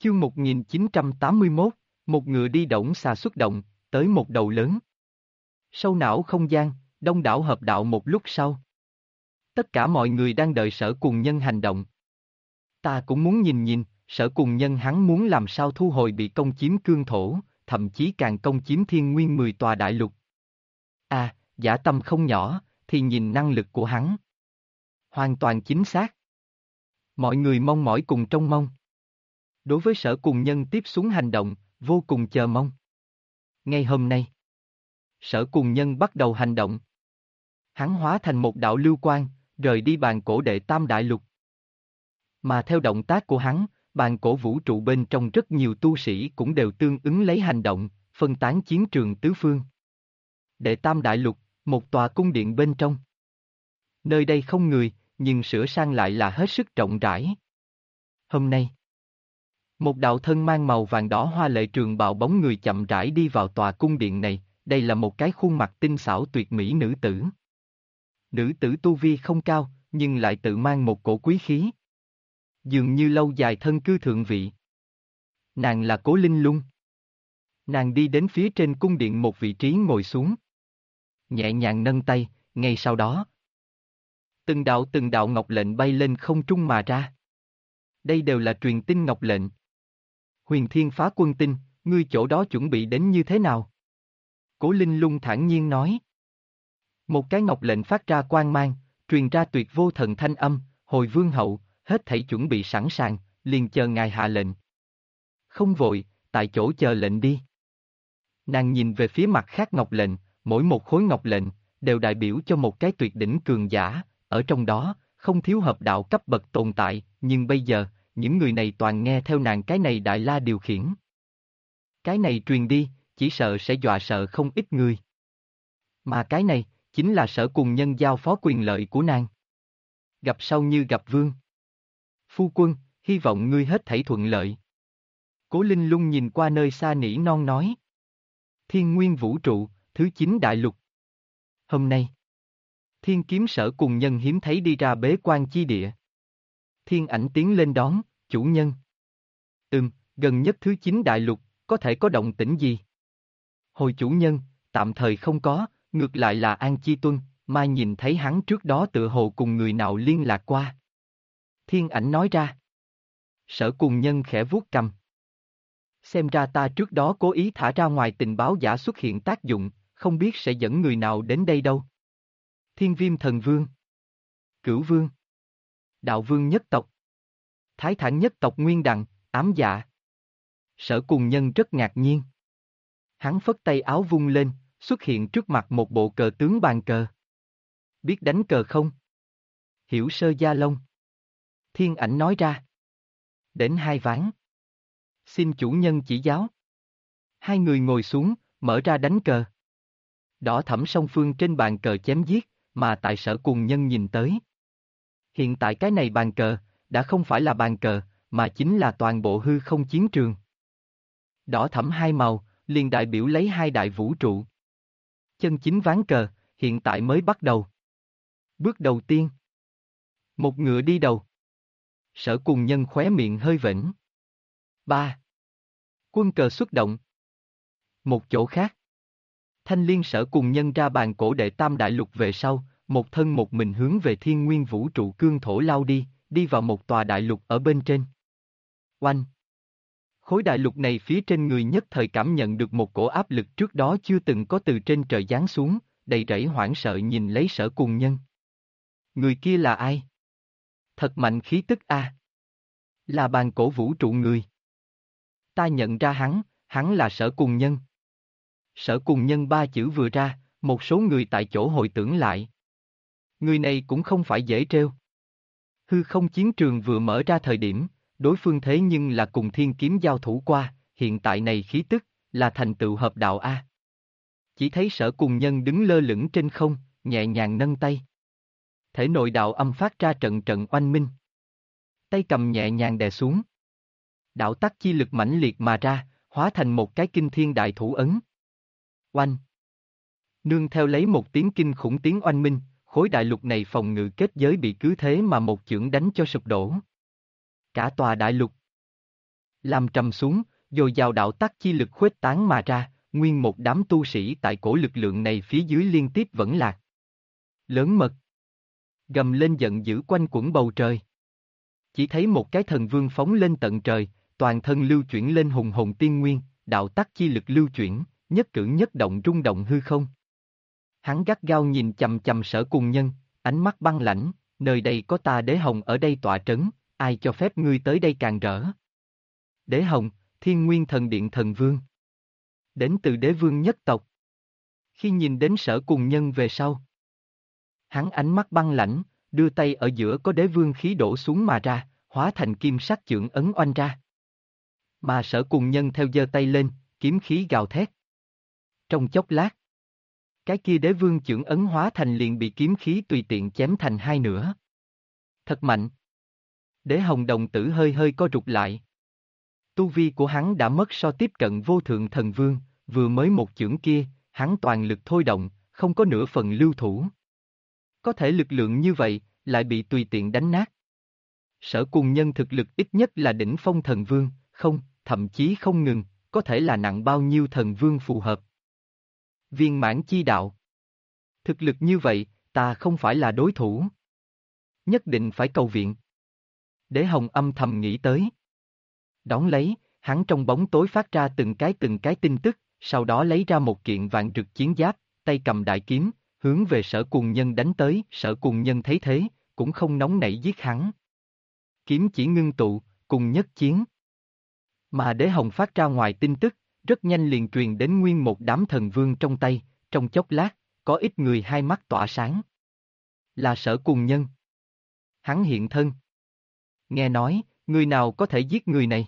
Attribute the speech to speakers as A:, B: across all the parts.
A: Chương 1981, một ngựa đi đổng xà xuất động, tới một đầu lớn. Sâu não không gian, đông đảo hợp đạo một lúc sau. Tất cả mọi người đang đợi Sở Cùng Nhân hành động. Ta cũng muốn nhìn, Sở Cùng Nhân hắn muốn làm sao thu hồi bị công chiếm cương thổ, thậm chí càng công chiếm thiên nguyên 10 tòa đại lục. Dã tâm không nhỏ, thì nhìn năng lực của hắn. Hoàn toàn chính xác. Mọi người mong mỏi cùng trông mong. Đối với Sở Cùng Nhân tiếp xuống hành động, vô cùng chờ mong. Ngay hôm nay, Sở Cùng Nhân bắt đầu hành động. Hắn hóa thành một đạo lưu quang, rời đi bàn cổ đệ tam đại lục. Mà theo động tác của hắn, bàn cổ vũ trụ bên trong rất nhiều tu sĩ cũng đều tương ứng lấy hành động, phân tán chiến trường tứ phương. Đệ tam đại lục, một tòa cung điện bên trong. Nơi đây không người, nhưng sửa sang lại là hết sức rộng rãi. Hôm nay, một đạo thân mang màu vàng đỏ hoa lệ trường bào bóng người chậm rãi đi vào tòa cung điện này, đây là một cái khuôn mặt tinh xảo tuyệt mỹ nữ tử. Nữ tử tu vi không cao, nhưng lại tự mang một cổ quý khí. Dường như lâu dài thân cư thượng vị. Nàng là Cố Linh Lung. Nàng đi đến phía trên cung điện một vị trí ngồi xuống. Nhẹ nhàng nâng tay, ngay sau đó. Từng đạo ngọc lệnh bay lên không trung mà ra. Đây đều là truyền tin ngọc lệnh. Huyền Thiên Phá Quân tin, ngươi chỗ đó chuẩn bị đến như thế nào? Cố Linh Lung thản nhiên nói. Một cái ngọc lệnh phát ra quang mang, truyền ra tuyệt vô thần thanh âm, hồi vương hậu, hết thảy chuẩn bị sẵn sàng, liền chờ ngài hạ lệnh. Không vội, tại chỗ chờ lệnh đi. Nàng nhìn về phía mặt khác ngọc lệnh, mỗi một khối ngọc lệnh, đều đại biểu cho một cái tuyệt đỉnh cường giả, ở trong đó, không thiếu hợp đạo cấp bậc tồn tại, nhưng bây giờ, những người này toàn nghe theo nàng cái này đại la điều khiển. Cái này truyền đi, chỉ sợ sẽ dọa sợ không ít người. Mà cái này, chính là Sở Cùng Nhân giao phó quyền lợi của nàng. Gặp sau như gặp vương. Phu quân, hy vọng ngươi hết thảy thuận lợi. Cố Linh Lung nhìn qua nơi xa nỉ non nói. Thiên nguyên vũ trụ, thứ 9 đại lục. Hôm nay, Thiên kiếm Sở Cùng Nhân hiếm thấy đi ra bế quan chi địa. Thiên ảnh tiến lên đón, chủ nhân. Gần nhất thứ 9 đại lục, có thể có động tĩnh gì? Hồi chủ nhân, tạm thời không có, ngược lại là An Chi Tuân, mai nhìn thấy hắn trước đó tựa hồ cùng người nào liên lạc qua. Thiên ảnh nói ra. Sở Cùng Nhân khẽ vuốt cằm. Xem ra ta trước đó cố ý thả ra ngoài tình báo giả xuất hiện tác dụng, không biết sẽ dẫn người nào đến đây đâu. Thiên Viêm Thần Vương, Cửu Vương, Đạo Vương nhất tộc, Thái Thản nhất tộc Nguyên Đằng, ám dạ. Sở Cùng Nhân rất ngạc nhiên. Hắn phất tay áo vung lên, xuất hiện trước mặt một bộ cờ tướng bàn cờ. Biết đánh cờ không? Hiểu sơ gia lông. Thiên ảnh nói ra. Đến 2 ván. Xin chủ nhân chỉ giáo. Hai người ngồi xuống, mở ra đánh cờ. Đỏ thẫm song phương trên bàn cờ chém giết, mà tại Sở Cùng Nhân nhìn tới. Hiện tại cái này bàn cờ, đã không phải là bàn cờ, mà chính là toàn bộ hư không chiến trường. Đỏ thẫm hai màu, liền đại biểu lấy hai đại vũ trụ. Chân chính ván cờ, hiện tại mới bắt đầu. Bước đầu tiên. Một ngựa đi đầu. Sở Cùng Nhân khóe miệng hơi vểnh. 3. Quân cờ xuất động. Một chỗ khác. Thanh liên Sở Cùng Nhân ra bàn cổ đệ tam đại lục về sau, một thân một mình hướng về thiên nguyên vũ trụ cương thổ lao đi vào một tòa đại lục ở bên trên. Oanh! Khối đại lục này phía trên người nhất thời cảm nhận được một cổ áp lực trước đó chưa từng có từ trên trời giáng xuống, đầy rẫy hoảng sợ nhìn lấy Sở Cùng Nhân. Người kia là ai? Thật mạnh khí tức a. Là bàn cổ vũ trụ người. Ta nhận ra hắn là Sở Cùng Nhân. Sở Cùng Nhân 3 chữ vừa ra, một số người tại chỗ hồi tưởng lại. Người này cũng không phải dễ trêu. Hư không chiến trường vừa mở ra thời điểm, đối phương thế nhưng là cùng thiên kiếm giao thủ qua, hiện tại này khí tức, là thành tựu hợp đạo a. Chỉ thấy Sở Cùng Nhân đứng lơ lửng trên không, nhẹ nhàng nâng tay. Thể nội đạo âm phát ra trận trận oanh minh. Tay cầm nhẹ nhàng đè xuống. Đạo tắc chi lực mãnh liệt mà ra, hóa thành một cái kinh thiên đại thủ ấn. Oanh! Nương theo lấy một tiếng kinh khủng tiếng oanh minh, khối đại lục này phòng ngự kết giới bị cứ thế mà một chưởng đánh cho sụp đổ. Cả tòa đại lục Làm trầm xuống, dồi dào đạo tắc chi lực khuếch tán mà ra, nguyên một đám tu sĩ tại cổ lực lượng này phía dưới liên tiếp vẫn lạc. Lớn mật. Gầm lên giận dữ quanh quẩn bầu trời. Chỉ thấy một cái thần vương phóng lên tận trời, toàn thân lưu chuyển lên hùng hồn tiên nguyên, đạo tắc chi lực lưu chuyển, nhất cử nhất động rung động hư không. Hắn gắt gao nhìn chằm chằm Sở Cùng Nhân, ánh mắt băng lãnh, nơi đây có ta Đế Hồng ở đây tọa trấn, ai cho phép ngươi tới đây càn rỡ. Đế Hồng, Thiên Nguyên Thần Điện Thần Vương. Đến từ Đế Vương nhất tộc. Khi nhìn đến Sở Cùng Nhân về sau, hắn ánh mắt băng lãnh, đưa tay ở giữa có Đế Vương khí đổ xuống mà ra, hóa thành kim sắc chưởng ấn oanh ra. Mà Sở Cùng Nhân theo giơ tay lên, kiếm khí gào thét. Trong chốc lát, cái kia Đế Vương chưởng ấn hóa thành liền bị kiếm khí tùy tiện chém thành hai nửa. Thật mạnh. Đế Hồng đồng tử hơi hơi co rụt lại. Tu vi của hắn đã mất so tiếp cận vô thượng thần vương, vừa mới một chưởng kia, hắn toàn lực thôi động, không có nửa phần lưu thủ. Có thể lực lượng như vậy, lại bị tùy tiện đánh nát. Sở Cùng Nhân thực lực ít nhất là đỉnh phong thần vương, không, thậm chí không ngừng, có thể là nặng bao nhiêu thần vương phù hợp. Viên mãn chi đạo. Thực lực như vậy, ta không phải là đối thủ. Nhất định phải cầu viện. Đế Hồng âm thầm nghĩ tới. Đón lấy, hắn trong bóng tối phát ra từng cái tin tức, sau đó lấy ra một kiện vạn rực chiến giáp, tay cầm đại kiếm, hướng về Sở Cùng Nhân đánh tới. Sở Cùng Nhân thấy thế, cũng không nóng nảy giết hắn. Kiếm chỉ ngưng tụ, cùng nhất chiến. Mà Đế Hồng phát ra ngoài tin tức, rất nhanh liền truyền đến nguyên một đám thần vương trong tay, trong chốc lát, có ít người hai mắt tỏa sáng. Là Sở Cùng Nhân. Hắn hiện thân. Nghe nói, người nào có thể giết người này?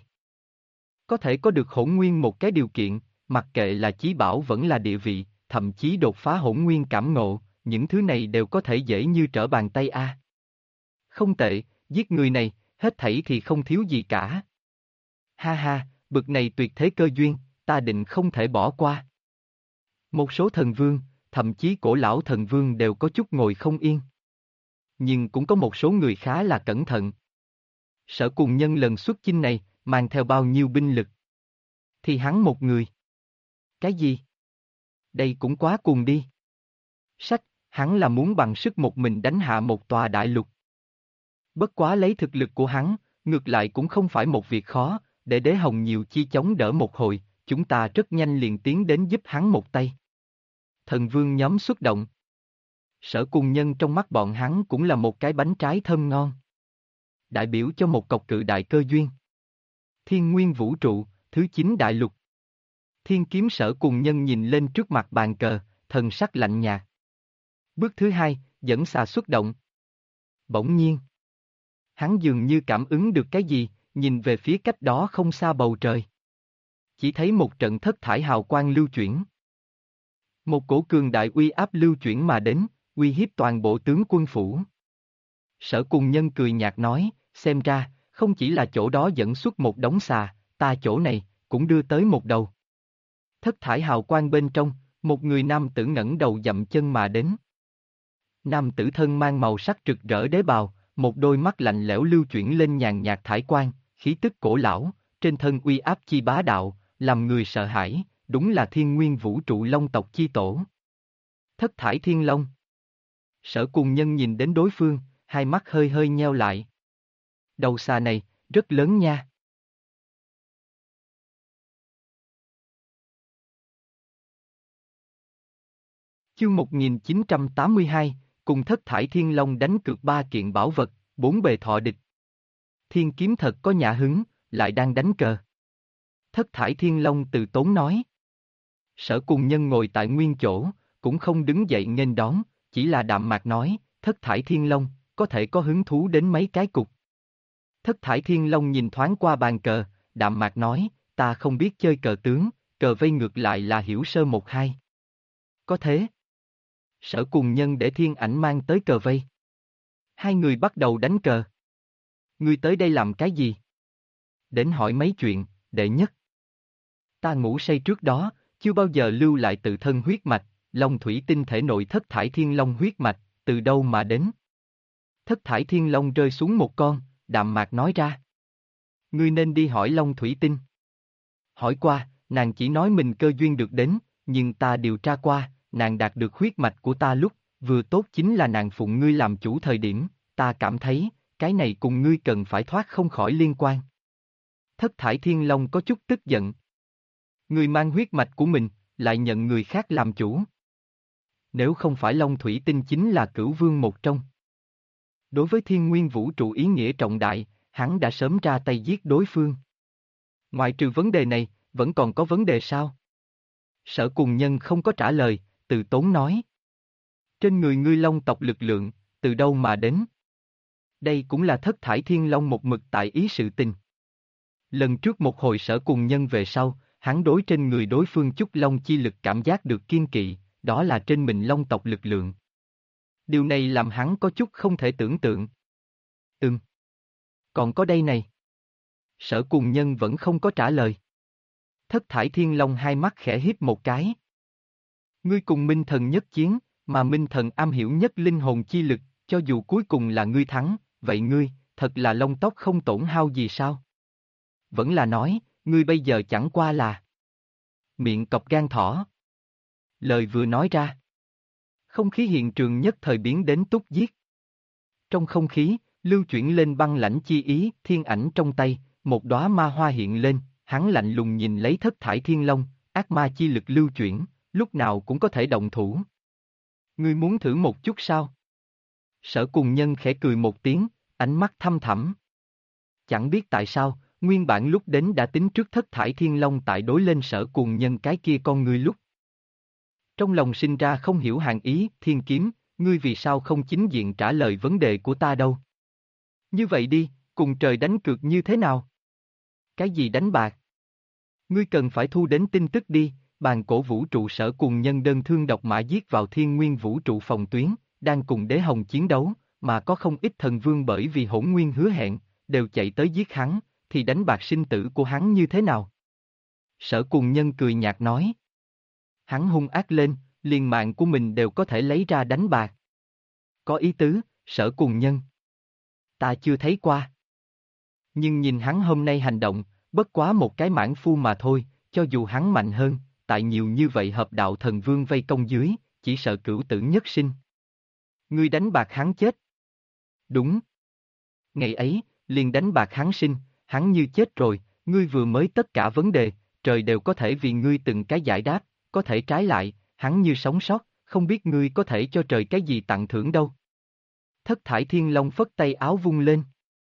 A: Có thể có được hỗn nguyên một cái điều kiện, mặc kệ là chí bảo vẫn là địa vị, thậm chí đột phá hỗn nguyên cảm ngộ, những thứ này đều có thể dễ như trở bàn tay a. Không tệ, giết người này, hết thảy thì không thiếu gì cả. Ha ha, bực này tuyệt thế cơ duyên, ta định không thể bỏ qua. Một số thần vương, thậm chí cổ lão thần vương đều có chút ngồi không yên. Nhưng cũng có một số người khá là cẩn thận. Sở Cùng Nhân lần xuất chinh này, mang theo bao nhiêu binh lực? Thì hắn một người. Cái gì? Đây cũng quá cuồng đi. Sách, hắn là muốn bằng sức một mình đánh hạ một tòa đại lục. Bất quá lấy thực lực của hắn, ngược lại cũng không phải một việc khó, để Đế Hồng nhiều chi chống đỡ một hồi, chúng ta rất nhanh liền tiến đến giúp hắn một tay. Thần vương nhóm xuất động. Sở Cùng Nhân trong mắt bọn hắn cũng là một cái bánh trái thơm ngon. Đại biểu cho một cọc cự đại cơ duyên. Thiên Nguyên Vũ Trụ, thứ 9 đại lục. Thiên Kiếm Sở Cùng Nhân nhìn lên trước mặt bàn cờ, thần sắc lạnh nhạt. Bước thứ 2, dẫn xà xuất động. Bỗng nhiên, hắn dường như cảm ứng được cái gì, nhìn về phía cách đó không xa bầu trời. Chỉ thấy một trận thất thải hào quang lưu chuyển. Một cổ cường đại uy áp lưu chuyển mà đến, uy hiếp toàn bộ tướng quân phủ. Sở Cùng Nhân cười nhạt nói, xem ra, không chỉ là chỗ đó dẫn xuất một đống xà, ta chỗ này, cũng đưa tới một đầu. Thất thải hào quang bên trong, một người nam tử ngẩng đầu dậm chân mà đến. Nam tử thân mang màu sắc rực rỡ đế bào, một đôi mắt lạnh lẽo lưu chuyển lên nhàn nhạt thải quang, khí tức cổ lão, trên thân uy áp chi bá đạo, làm người sợ hãi, đúng là Thiên Nguyên Vũ Trụ Long tộc chi tổ. Thất thải thiên long. Sở Cùng Nhân nhìn đến đối phương, hai mắt hơi hơi nheo lại. Đầu xà này, rất lớn nha. Chương 1982, cùng thất thải thiên long đánh cược 3 kiện bảo vật, 4 bề thọ địch. Thiên kiếm thật có nhã hứng, lại đang đánh cờ. Thất thải thiên long từ tốn nói. Sở Cùng Nhân ngồi tại nguyên chỗ, cũng không đứng dậy nghênh đón, chỉ là đạm mạc nói, thất thải thiên long, có thể có hứng thú đến mấy cái cục. Thất thải thiên long nhìn thoáng qua bàn cờ, đạm mạc nói, ta không biết chơi cờ tướng, cờ vây ngược lại là hiểu sơ một hai. Có thế. Sở Cùng Nhân để thiên ảnh mang tới cờ vây. Hai người bắt đầu đánh cờ. Ngươi tới đây làm cái gì? Đến hỏi mấy chuyện, đệ nhất. Ta ngủ say trước đó, chưa bao giờ lưu lại tự thân huyết mạch, long thủy tinh thể nội thất thải thiên long huyết mạch, từ đâu mà đến? Thất thải thiên long rơi xuống một con, đạm mạc nói ra. Ngươi nên đi hỏi Long Thủy Tinh. Hỏi qua, nàng chỉ nói mình cơ duyên được đến, nhưng ta điều tra qua, nàng đạt được huyết mạch của ta lúc, vừa tốt chính là nàng phụng ngươi làm chủ thời điểm, ta cảm thấy, cái này cùng ngươi cần phải thoát không khỏi liên quan. Thất thải thiên long có chút tức giận. Ngươi mang huyết mạch của mình, lại nhận người khác làm chủ. Nếu không phải Long Thủy Tinh chính là cửu vương một trong. Đối với thiên nguyên vũ trụ ý nghĩa trọng đại, hắn đã sớm ra tay giết đối phương. Ngoại trừ vấn đề này, vẫn còn có vấn đề sao? Sở Cùng Nhân không có trả lời, từ tốn nói. Trên người ngươi long tộc lực lượng, từ đâu mà đến? Đây cũng là thất thải thiên long một mực tại ý sự tình. Lần trước một hồi Sở Cùng Nhân về sau, hắn đối trên người đối phương chút long chi lực cảm giác được kiên kỵ, đó là trên mình long tộc lực lượng. Điều này làm hắn có chút không thể tưởng tượng. Còn có đây này. Sở Cùng Nhân vẫn không có trả lời. Thất thải thiên long hai mắt khẽ híp một cái. Ngươi cùng Minh Thần nhất chiến, mà Minh Thần am hiểu nhất linh hồn chi lực, cho dù cuối cùng là ngươi thắng, vậy ngươi, thật là lông tóc không tổn hao gì sao? Vẫn là nói, ngươi bây giờ chẳng qua là miệng cọp gan thỏ. Lời vừa nói ra. Không khí hiện trường nhất thời biến đến túc giết. Trong không khí, lưu chuyển lên băng lãnh chi ý, thiên ảnh trong tay, một đóa ma hoa hiện lên, hắn lạnh lùng nhìn lấy thất thải thiên long, ác ma chi lực lưu chuyển, lúc nào cũng có thể động thủ. Ngươi muốn thử một chút sao? Sở Cùng Nhân khẽ cười một tiếng, ánh mắt thâm thẳm. Chẳng biết tại sao, nguyên bản lúc đến đã tính trước thất thải thiên long tại đối lên Sở Cùng Nhân cái kia con ngươi lúc. Trong lòng sinh ra không hiểu hàng ý, thiên kiếm, ngươi vì sao không chính diện trả lời vấn đề của ta đâu? Như vậy đi, cùng trời đánh cược như thế nào? Cái gì đánh bạc? Ngươi cần phải thu đến tin tức đi, bàn cổ vũ trụ Sở Cùng Nhân đơn thương độc mã giết vào thiên nguyên vũ trụ phòng tuyến, đang cùng đế hồng chiến đấu, mà có không ít thần vương bởi vì hỗn nguyên hứa hẹn, đều chạy tới giết hắn, thì đánh bạc sinh tử của hắn như thế nào? Sở Cùng Nhân cười nhạt nói. Hắn hung ác lên, liền mạng của mình đều có thể lấy ra đánh bạc. Có ý tứ, Sở Cùng Nhân. Ta chưa thấy qua. Nhưng nhìn hắn hôm nay hành động, bất quá một cái mãn phu mà thôi, cho dù hắn mạnh hơn, tại nhiều như vậy hợp đạo thần vương vây công dưới, chỉ sợ cửu tử nhất sinh. Ngươi đánh bạc hắn chết. Đúng. Ngày ấy, liền đánh bạc hắn sinh, hắn như chết rồi, ngươi vừa mới tất cả vấn đề, trời đều có thể vì ngươi từng cái giải đáp, có thể trái lại, hắn như sống sót, không biết ngươi có thể cho trời cái gì tặng thưởng đâu. Thất thải thiên long phất tay áo vung lên.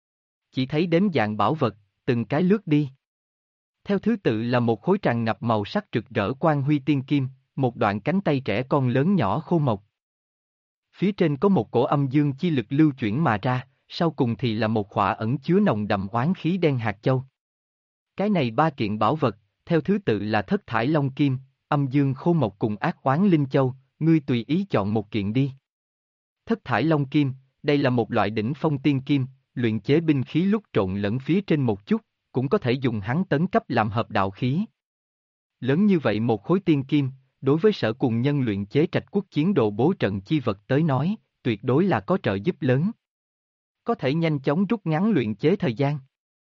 A: Chỉ thấy đếm dạng bảo vật, từng cái lướt đi. Theo thứ tự là một khối tràn ngập màu sắc rực rỡ quang huy tiên kim, một đoạn cánh tay trẻ con lớn nhỏ khô mộc. Phía trên có một cổ âm dương chi lực lưu chuyển mà ra, sau cùng thì là một khỏa ẩn chứa nồng đậm oán khí đen hạt châu. Cái này ba kiện bảo vật, theo thứ tự là thất thải long kim, âm dương khô mộc cùng ác oán linh châu, ngươi tùy ý chọn một kiện đi. Thất thải long kim, đây là một loại đỉnh phong tiên kim, luyện chế binh khí lúc trộn lẫn phía trên một chút, cũng có thể dùng hắn tấn cấp làm hợp đạo khí. Lớn như vậy một khối tiên kim, đối với Sở Cùng Nhân luyện chế trạch quốc chiến đồ bố trận chi vật tới nói, tuyệt đối là có trợ giúp lớn. Có thể nhanh chóng rút ngắn luyện chế thời gian.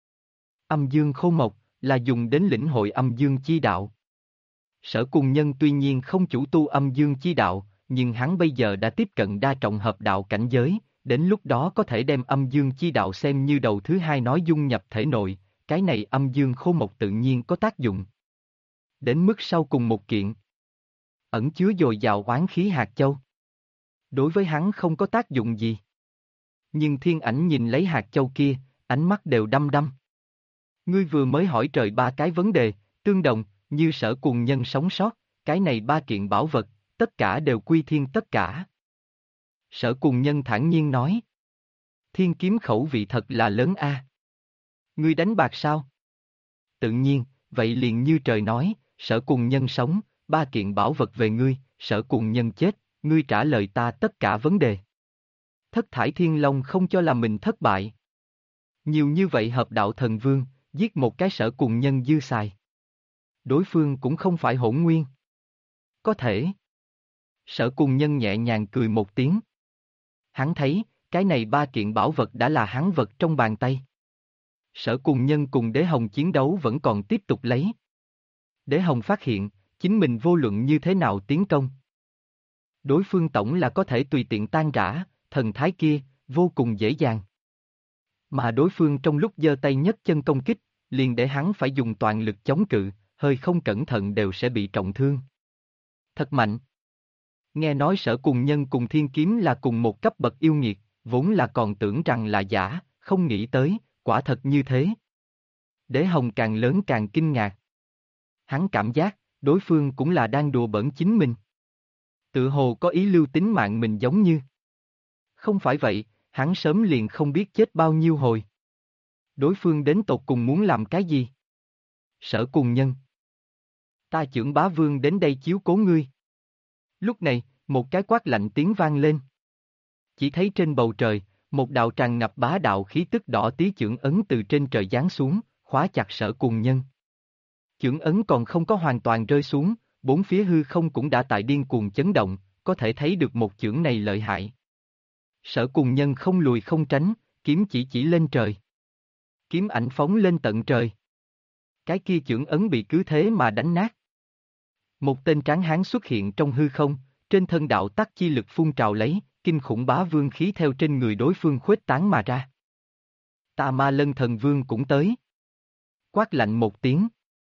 A: Âm dương khô mộc, là dùng đến lĩnh hội âm dương chi đạo. Sở Cùng Nhân tuy nhiên không chủ tu âm dương chi đạo, nhưng hắn bây giờ đã tiếp cận đa trọng hợp đạo cảnh giới, đến lúc đó có thể đem âm dương chi đạo xem như đầu thứ hai nói dung nhập thể nội, cái này âm dương khô mộc tự nhiên có tác dụng. Đến mức sau cùng một kiện, ẩn chứa dồi dào oán khí hạt châu. Đối với hắn không có tác dụng gì. Nhưng thiên ảnh nhìn lấy hạt châu kia, ánh mắt đều đăm đăm. Ngươi vừa mới hỏi trời ba cái vấn đề, tương đồng, như Sở Cùng Nhân sống sót, cái này ba kiện bảo vật, tất cả đều quy thiên tất cả. Sở Cùng Nhân thản nhiên nói. Thiên kiếm khẩu vị thật là lớn a. Ngươi đánh bạc sao? Tự nhiên, vậy liền như trời nói, Sở Cùng Nhân sống, ba kiện bảo vật về ngươi, Sở Cùng Nhân chết, ngươi trả lời ta tất cả vấn đề. Thất thải thiên long không cho là mình thất bại. Nhiều như vậy hợp đạo thần vương, giết một cái Sở Cùng Nhân dư xài. Đối phương cũng không phải hỗn nguyên. Có thể. Sở Cùng Nhân nhẹ nhàng cười một tiếng. Hắn thấy, cái này ba kiện bảo vật đã là hắn vật trong bàn tay. Sở Cùng Nhân cùng Đế Hồng chiến đấu vẫn còn tiếp tục lấy. Đế Hồng phát hiện, chính mình vô luận như thế nào tiến công. Đối phương tổng là có thể tùy tiện tan rã, thần thái kia, vô cùng dễ dàng. Mà đối phương trong lúc giơ tay nhấc chân công kích, liền để hắn phải dùng toàn lực chống cự, hơi không cẩn thận đều sẽ bị trọng thương. Thật mạnh. Nghe nói Sở Cùng Nhân cùng Thiên Kiếm là cùng một cấp bậc yêu nghiệt, vốn là còn tưởng rằng là giả, không nghĩ tới, quả thật như thế. Đế Hồng càng lớn càng kinh ngạc. Hắn cảm giác, đối phương cũng là đang đùa bỡn chính mình. Tự hồ có ý lưu tính mạng mình giống như. Không phải vậy, hắn sớm liền không biết chết bao nhiêu hồi. Đối phương đến tột cùng muốn làm cái gì? Sở Cùng Nhân. Ta chưởng bá vương đến đây chiếu cố ngươi. Lúc này, một cái quát lạnh tiếng vang lên. Chỉ thấy trên bầu trời, một đạo tràn ngập bá đạo khí tức đỏ tí chưởng ấn từ trên trời giáng xuống, khóa chặt Sở Cùng Nhân. Chưởng ấn còn không có hoàn toàn rơi xuống, bốn phía hư không cũng đã tại điên cuồng chấn động, có thể thấy được một chưởng này lợi hại. Sở Cùng Nhân không lùi không tránh, kiếm chỉ lên trời. Kiếm ảnh phóng lên tận trời. Cái kia chưởng ấn bị cứ thế mà đánh nát. Một tên tráng hán xuất hiện trong hư không, trên thân đạo tắc chi lực phun trào lấy, kinh khủng bá vương khí theo trên người đối phương khuếch tán mà ra. Tà Ma Lân Thần Vương cũng tới. Quát lạnh một tiếng.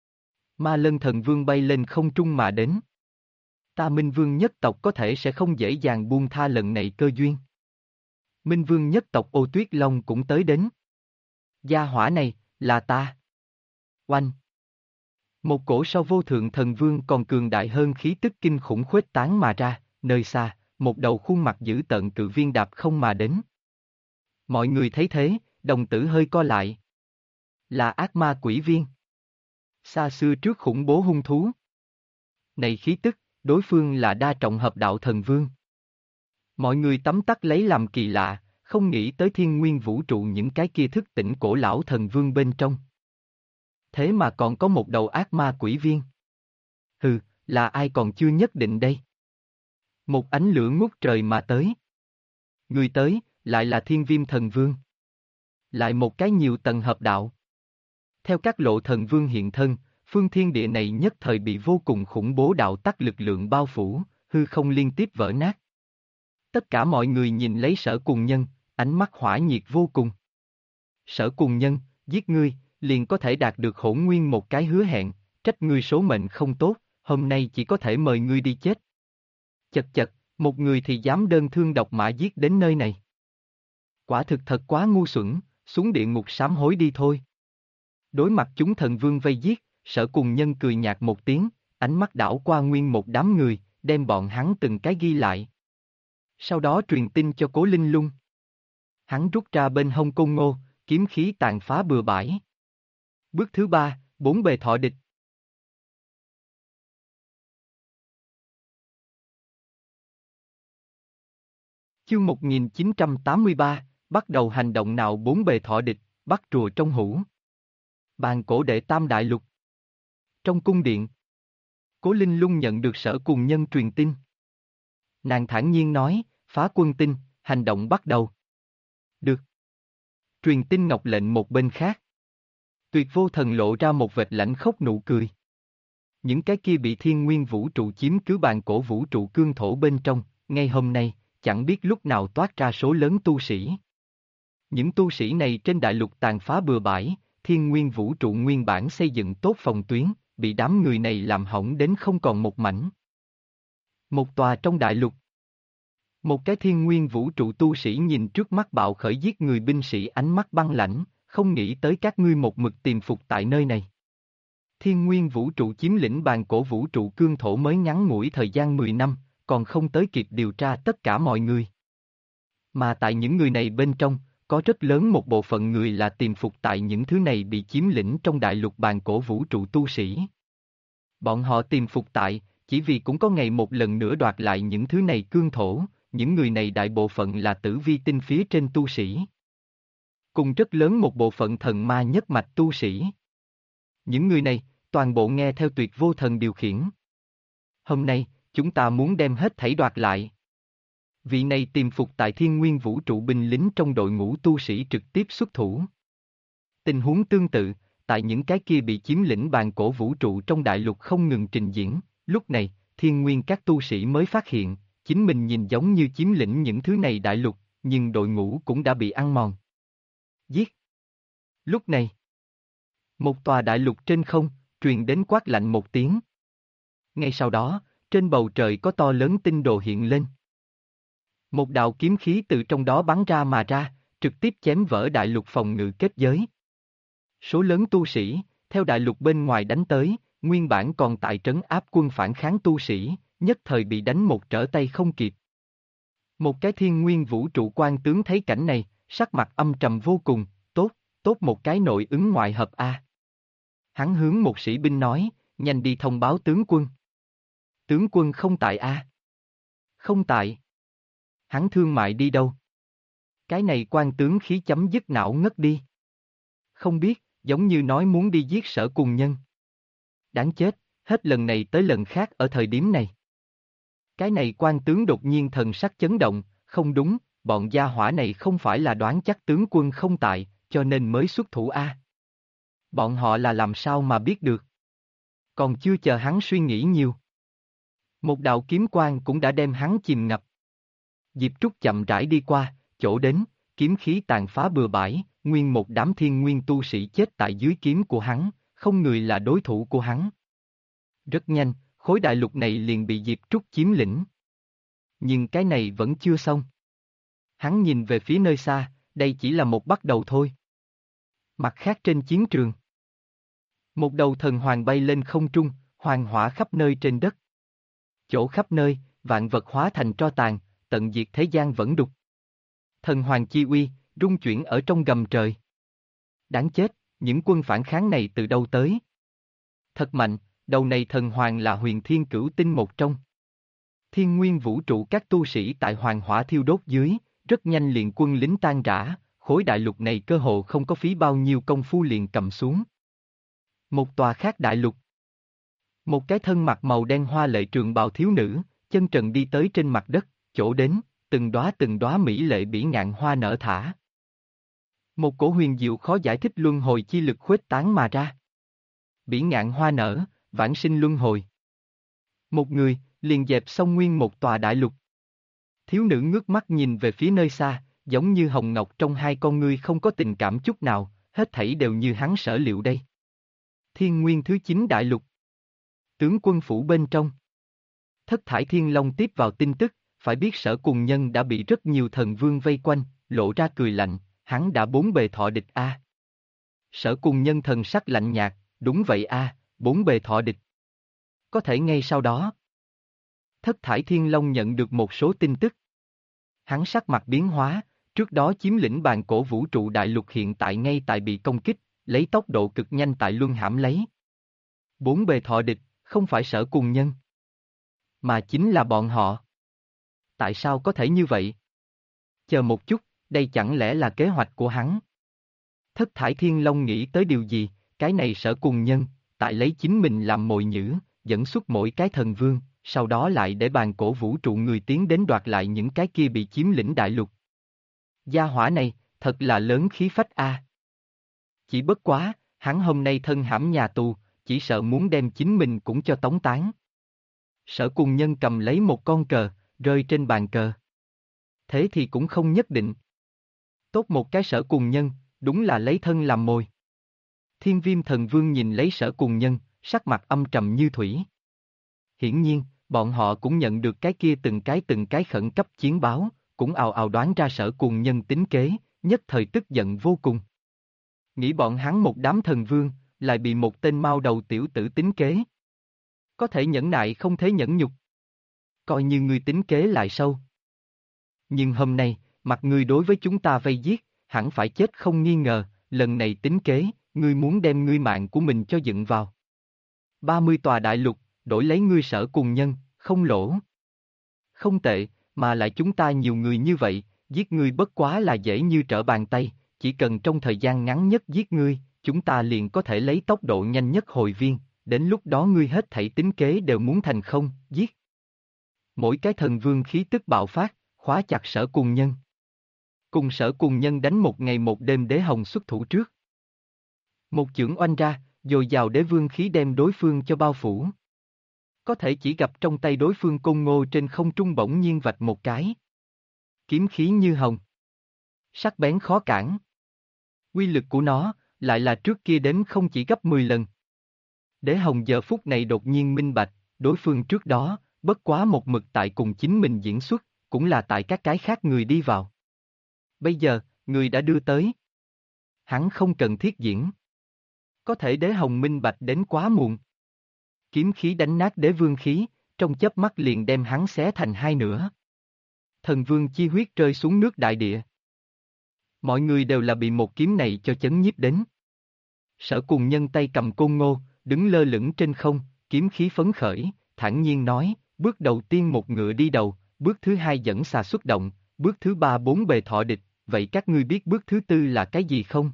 A: Ma Lân Thần Vương bay lên không trung mà đến. Ta Minh Vương nhất tộc có thể sẽ không dễ dàng buông tha lần này cơ duyên. Minh Vương nhất tộc Ô Tuyết Long cũng tới đến. Gia hỏa này, là ta. Oanh. Một cổ so vô thượng thần vương còn cường đại hơn khí tức kinh khủng khuếch tán mà ra, nơi xa, một đầu khuôn mặt dữ tợn cự viên đạp không mà đến. Mọi người thấy thế, đồng tử hơi co lại. Là ác ma quỷ viên. Xa xưa trước khủng bố hung thú. Này khí tức, đối phương là đa trọng hợp đạo thần vương. Mọi người tấm tắc lấy làm kỳ lạ, không nghĩ tới thiên nguyên vũ trụ những cái kia thức tỉnh cổ lão thần vương bên trong. Thế mà còn có một đầu ác ma quỷ viên. Hừ, là ai còn chưa nhất định đây. Một ánh lửa ngút trời mà tới. Người tới, lại là Thiên Viêm Thần Vương. Lại một cái nhiều tầng hợp đạo. Theo các lộ thần vương hiện thân, phương thiên địa này nhất thời bị vô cùng khủng bố đạo tắc lực lượng bao phủ, hư không liên tiếp vỡ nát. Tất cả mọi người nhìn lấy Sở Cùng Nhân, ánh mắt hỏa nhiệt vô cùng. Sở Cùng Nhân, giết ngươi, liền có thể đạt được Hỗn Nguyên một cái hứa hẹn, trách ngươi số mệnh không tốt, hôm nay chỉ có thể mời ngươi đi chết. Chật chật, một người thì dám đơn thương độc mã giết đến nơi này. Quả thực thật quá ngu xuẩn, xuống địa ngục sám hối đi thôi. Đối mặt chúng thần vương vây giết, Sở Cùng Nhân cười nhạt một tiếng, ánh mắt đảo qua nguyên một đám người, đem bọn hắn từng cái ghi lại. Sau đó truyền tin cho Cố Linh Lung. Hắn rút ra bên hông côn ngô, kiếm khí tàn phá bừa bãi. Bước thứ 3, bốn bề thọ địch. Chương 1983, bắt đầu hành động nào bốn bề thọ địch, bắt rùa trong hũ. Bàn cổ đệ tam đại lục. Trong cung điện, Cố Linh Lung nhận được Sở Cùng Nhân truyền tin. Nàng thản nhiên nói, phá quân tinh, hành động bắt đầu. Được. Truyền tin ngọc lệnh một bên khác. Tuyệt Vô Thần lộ ra một vệt lãnh khốc nụ cười. Những cái kia bị thiên nguyên vũ trụ chiếm cứ bàn cổ vũ trụ cương thổ bên trong, ngay hôm nay, chẳng biết lúc nào toát ra số lớn tu sĩ. Những tu sĩ này trên đại lục tàn phá bừa bãi, thiên nguyên vũ trụ nguyên bản xây dựng tốt phòng tuyến, bị đám người này làm hỏng đến không còn một mảnh. Một tòa trong đại lục. Một cái thiên nguyên vũ trụ tu sĩ nhìn trước mắt bạo khởi giết người binh sĩ ánh mắt băng lãnh, không nghĩ tới các ngươi một mực tìm phục tại nơi này. Thiên nguyên vũ trụ chiếm lĩnh bàn cổ vũ trụ cương thổ mới ngắn ngủi thời gian 10 năm, còn không tới kịp điều tra tất cả mọi người. Mà tại những người này bên trong, có rất lớn một bộ phận người là tìm phục tại những thứ này bị chiếm lĩnh trong đại lục bàn cổ vũ trụ tu sĩ. Bọn họ tìm phục tại, chỉ vì cũng có ngày một lần nữa đoạt lại những thứ này cương thổ, những người này đại bộ phận là tử vi tinh phía trên tu sĩ. Cùng rất lớn một bộ phận thần ma nhất mạch tu sĩ. Những người này, toàn bộ nghe theo Tuyệt Vô Thần điều khiển. Hôm nay, chúng ta muốn đem hết thảy đoạt lại. Vị này tìm phục tại thiên nguyên vũ trụ binh lính trong đội ngũ tu sĩ trực tiếp xuất thủ. Tình huống tương tự, tại những cái kia bị chiếm lĩnh bàn cổ vũ trụ trong đại lục không ngừng trình diễn, lúc này, thiên nguyên các tu sĩ mới phát hiện, chính mình nhìn giống như chiếm lĩnh những thứ này đại lục, nhưng đội ngũ cũng đã bị ăn mòn. Giết! Lúc này, một tòa đại lục trên không, truyền đến quát lạnh một tiếng. Ngay sau đó, trên bầu trời có to lớn tinh đồ hiện lên. Một đạo kiếm khí từ trong đó bắn ra mà ra, trực tiếp chém vỡ đại lục phòng ngự kết giới. Số lớn tu sĩ, theo đại lục bên ngoài đánh tới, nguyên bản còn tại trấn áp quân phản kháng tu sĩ, nhất thời bị đánh một trở tay không kịp. Một cái thiên nguyên vũ trụ quan tướng thấy cảnh này, sắc mặt âm trầm vô cùng, tốt một cái nội ứng ngoại hợp a. Hắn hướng một sĩ binh nói, nhanh đi thông báo tướng quân. Tướng quân không tại a. Không tại. Hắn thương mại đi đâu? Cái này quan tướng khí chấm dứt não ngất đi. Không biết, giống như nói muốn đi giết Sở Cùng Nhân. Đáng chết, hết lần này tới lần khác ở thời điểm này. Cái này quan tướng đột nhiên thần sắc chấn động, không đúng, bọn gia hỏa này không phải là đoán chắc tướng quân không tại, cho nên mới xuất thủ a. Bọn họ là làm sao mà biết được? Còn chưa chờ hắn suy nghĩ nhiều. Một đạo kiếm quang cũng đã đem hắn chìm ngập. Diệp Trúc chậm rãi đi qua, chỗ đến, kiếm khí tàn phá bừa bãi, nguyên một đám thiên nguyên tu sĩ chết tại dưới kiếm của hắn, không người là đối thủ của hắn. Rất nhanh, khối đại lục này liền bị Diệp Trúc chiếm lĩnh. Nhưng cái này vẫn chưa xong. Hắn nhìn về phía nơi xa, đây chỉ là một bắt đầu thôi. Mặt khác trên chiến trường. Một đầu thần hoàng bay lên không trung, hoàng hỏa khắp nơi trên đất. Chỗ khắp nơi, vạn vật hóa thành tro tàn, tận diệt thế gian vẫn đục. Thần hoàng chi uy, rung chuyển ở trong gầm trời. Đáng chết, những quân phản kháng này từ đâu tới? Thật mạnh, đầu này thần hoàng là huyền thiên cửu tinh một trong. Thiên nguyên vũ trụ các tu sĩ tại hoàng hỏa thiêu đốt dưới, rất nhanh liền quân lính tan rã, khối đại lục này cơ hồ không có phí bao nhiêu công phu liền cầm xuống. Một tòa khác đại lục. Một cái thân mặc màu đen hoa lệ trường bào thiếu nữ, chân trần đi tới trên mặt đất, chỗ đến, từng đóa mỹ lệ bỉ ngạn hoa nở thả. Một cổ huyền diệu khó giải thích luân hồi chi lực khuếch tán mà ra. Bỉ ngạn hoa nở, vãng sinh luân hồi. Một người, liền dẹp xong nguyên một tòa đại lục. Thiếu nữ ngước mắt nhìn về phía nơi xa, giống như hồng ngọc trong hai con ngươi không có tình cảm chút nào, hết thảy đều như hắn sở liệu đây. Thiên nguyên thứ 9 đại lục. Tướng quân phủ bên trong. Thất thải thiên long tiếp vào tin tức, phải biết Sở Cùng Nhân đã bị rất nhiều thần vương vây quanh, lộ ra cười lạnh, hắn đã bốn bề thọ địch a. Sở Cùng Nhân thần sắc lạnh nhạt, đúng vậy a, bốn bề thọ địch. Có thể ngay sau đó, Thất thải thiên long nhận được một số tin tức. Hắn sắc mặt biến hóa, trước đó chiếm lĩnh bàn cổ vũ trụ đại lục hiện tại ngay tại bị công kích, lấy tốc độ cực nhanh tại luân hãm lấy. Bốn bề thọ địch, không phải Sở Cùng Nhân, mà chính là bọn họ. Tại sao có thể như vậy? Chờ một chút, đây chẳng lẽ là kế hoạch của hắn? Thất thải thiên long nghĩ tới điều gì, cái này Sở Cùng Nhân, tại lấy chính mình làm mồi nhử, dẫn xuất mỗi cái thần vương, sau đó lại để bàn cổ vũ trụ người tiến đến đoạt lại những cái kia bị chiếm lĩnh đại lục. Gia hỏa này, thật là lớn khí phách a. Chỉ bất quá, hắn hôm nay thân hãm nhà tù, chỉ sợ muốn đem chính mình cũng cho tống tán. Sở Cùng Nhân cầm lấy một con cờ, rơi trên bàn cờ. Thế thì cũng không nhất định. Tốt một cái Sở Cùng Nhân, đúng là lấy thân làm mồi. Thiên Viêm Thần Vương nhìn lấy Sở Cùng Nhân, sắc mặt âm trầm như thủy. Hiển nhiên, bọn họ cũng nhận được cái kia từng cái khẩn cấp chiến báo, cũng ào ào đoán ra Sở Cùng Nhân tính kế, nhất thời tức giận vô cùng. Nghĩ bọn hắn một đám thần vương, lại bị một tên mao đầu tiểu tử tính kế. Có thể nhẫn nại không thể nhẫn nhục. Coi như ngươi tính kế lại sâu. Nhưng hôm nay, mặt ngươi đối với chúng ta vây giết, hẳn phải chết không nghi ngờ, lần này tính kế, ngươi muốn đem ngươi mạng của mình cho dựng vào. 30 tòa đại lục, đổi lấy ngươi Sở Cùng Nhân, không lỗ. Không tệ, mà lại chúng ta nhiều người như vậy, giết ngươi bất quá là dễ như trở bàn tay, chỉ cần trong thời gian ngắn nhất giết ngươi, chúng ta liền có thể lấy tốc độ nhanh nhất hồi viên, đến lúc đó ngươi hết thảy tính kế đều muốn thành không, giết. Mỗi cái thần vương khí tức bạo phát, khóa chặt Sở Cùng Nhân. Cùng Sở Cùng Nhân đánh một ngày một đêm Đế Hồng xuất thủ trước. Một chưởng oanh ra, dồi dào đế vương khí đem đối phương cho bao phủ. Có thể chỉ gặp trong tay đối phương côn ngô trên không trung bỗng nhiên vạch một cái. Kiếm khí như hồng. Sắc bén khó cản. Quy lực của nó, lại là trước kia đếm không chỉ gấp 10 lần. Đế Hồng giờ phút này đột nhiên minh bạch, đối phương trước đó, bất quá một mực tại cùng chính mình diễn xuất, cũng là tại các cái khác người đi vào. Bây giờ, người đã đưa tới. Hắn không cần thiết diễn. Có thể Đế Hồng minh bạch đến quá muộn. Kiếm khí đánh nát đế vương khí, trong chớp mắt liền đem hắn xé thành hai nửa. Thần vương chi huyết rơi xuống nước đại địa. Mọi người đều là bị một kiếm này cho chấn nhiếp đến. Sở Cùng Nhân tay cầm côn ngô, đứng lơ lửng trên không, kiếm khí phấn khởi, thản nhiên nói, bước đầu tiên một ngựa đi đầu, bước thứ hai dẫn xà xuất động, bước thứ ba bốn bề thọ địch, vậy các ngươi biết bước thứ tư là cái gì không?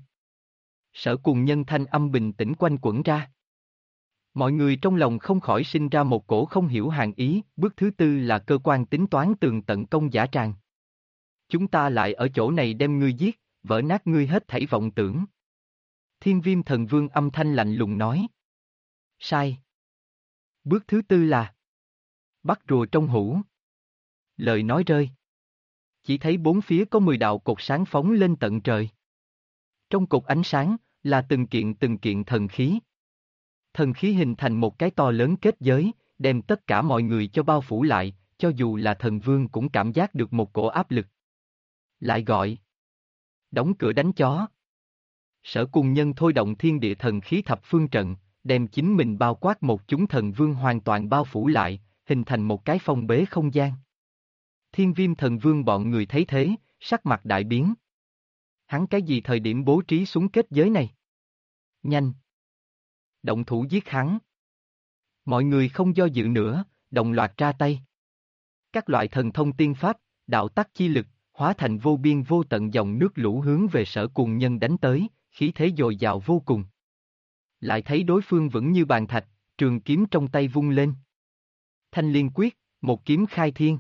A: Sở Cùng Nhân thanh âm bình tĩnh quanh quẩn ra. Mọi người trong lòng không khỏi sinh ra một cổ không hiểu hàng ý, bước thứ tư là cơ quan tính toán tường tận công giả tràng. Chúng ta lại ở chỗ này đem ngươi giết, vỡ nát ngươi hết thảy vọng tưởng. Thiên Viêm Thần Vương âm thanh lạnh lùng nói. Sai. Bước thứ tư là bắt rùa trong hũ. Lời nói rơi. Chỉ thấy bốn phía có 10 đạo cột sáng phóng lên tận trời. Trong cột ánh sáng, là từng kiện thần khí. Thần khí hình thành một cái to lớn kết giới, đem tất cả mọi người cho bao phủ lại, cho dù là thần vương cũng cảm giác được một cổ áp lực. Lại gọi. Đóng cửa đánh chó. Sở Cùng Nhân thôi động thiên địa thần khí thập phương trận, đem chính mình bao quát một chúng thần vương hoàn toàn bao phủ lại, hình thành một cái phong bế không gian. Thiên Viêm Thần Vương bọn người thấy thế, sắc mặt đại biến. Hắn cái gì thời điểm bố trí xuống kết giới này? Nhanh! Động thủ giết hắn. Mọi người không do dự nữa, đồng loạt ra tay. Các loại thần thông tiên pháp, đạo tắc chi lực, hóa thành vô biên vô tận dòng nước lũ hướng về Sở Cùng Nhân đánh tới, khí thế dồi dào vô cùng. Lại thấy đối phương vững như bàn thạch, trường kiếm trong tay vung lên. Thanh Liên Quyết, một kiếm khai thiên.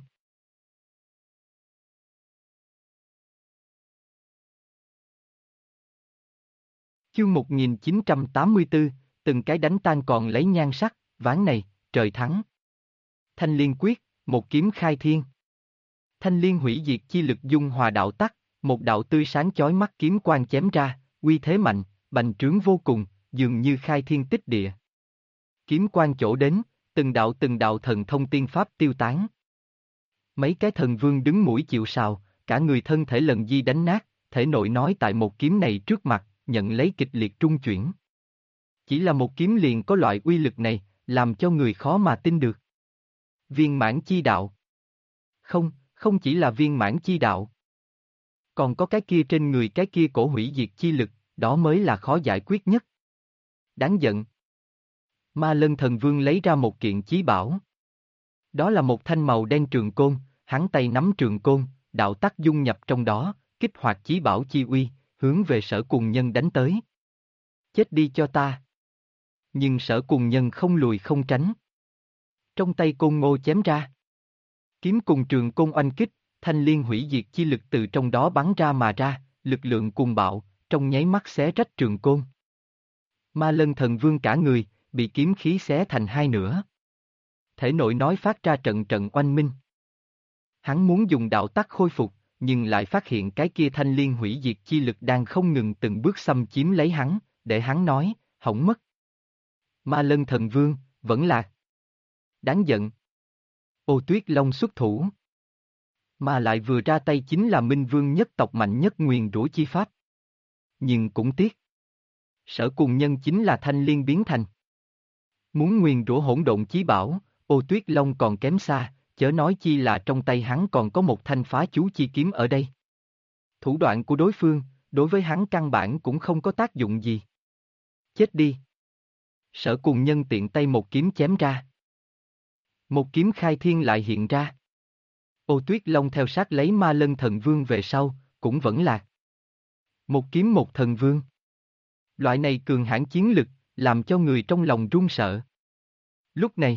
A: Chương 1984, từng cái đánh tan còn lấy nhan sắc, ván này, trời thắng. Thanh Liên Quyết, một kiếm khai thiên. Thanh Liên hủy diệt chi lực dung hòa đạo tắc, một đạo tươi sáng chói mắt kiếm quang chém ra, uy thế mạnh, bành trướng vô cùng, dường như khai thiên tích địa. Kiếm quang chỗ đến, từng đạo thần thông tiên pháp tiêu tán. Mấy cái thần vương đứng mũi chịu sào, cả người thân thể lần di đánh nát, thể nội nói tại một kiếm này trước mặt, nhận lấy kịch liệt trung chuyển. Chỉ là một kiếm liền có loại uy lực này, làm cho người khó mà tin được. Viên mãn chi đạo. Không chỉ là viên mãn chi đạo. Còn có cái kia trên người cái kia cổ hủy diệt chi lực, đó mới là khó giải quyết nhất. Đáng giận. Ma Lân Thần Vương lấy ra một kiện chí bảo. Đó là một thanh màu đen trường côn, hắn tay nắm trường côn, đạo tắc dung nhập trong đó, kích hoạt chí bảo chi uy, hướng về Sở Cùng Nhân đánh tới. Chết đi cho ta. Nhưng Sở Cùng Nhân không lùi không tránh. Trong tay côn ngô chém ra. Kiếm cùng trường côn oanh kích, thanh liên hủy diệt chi lực từ trong đó bắn ra mà ra, lực lượng cuồng bạo, trong nháy mắt xé rách trường côn. Ma Lân Thần Vương cả người, bị kiếm khí xé thành hai nửa. Thể nội nói phát ra trận trận oanh minh. Hắn muốn dùng đạo tắc khôi phục, nhưng lại phát hiện cái kia thanh liên hủy diệt chi lực đang không ngừng từng bước xâm chiếm lấy hắn, để hắn nói, hỏng mất. Ma Lân Thần Vương, vẫn lạc. Đáng giận. Ô Tuyết Long xuất thủ. Mà lại vừa ra tay chính là Minh Vương nhất tộc mạnh nhất nguyền rủa chi pháp. Nhưng cũng tiếc. Sở Cùng Nhân chính là thanh liên biến thành. Muốn nguyền rủa hỗn độn chí bảo, Ô Tuyết Long còn kém xa, chớ nói chi là trong tay hắn còn có một thanh phá chú chi kiếm ở đây. Thủ đoạn của đối phương, đối với hắn căn bản cũng không có tác dụng gì. Chết đi. Sở Cùng Nhân tiện tay một kiếm chém ra. Một kiếm khai thiên lại hiện ra. Ô Tuyết Long theo sát lấy Ma Lân Thần Vương về sau, cũng vẫn lạc. Một kiếm một thần vương. Loại này cường hãn chiến lực, làm cho người trong lòng run sợ. Lúc này,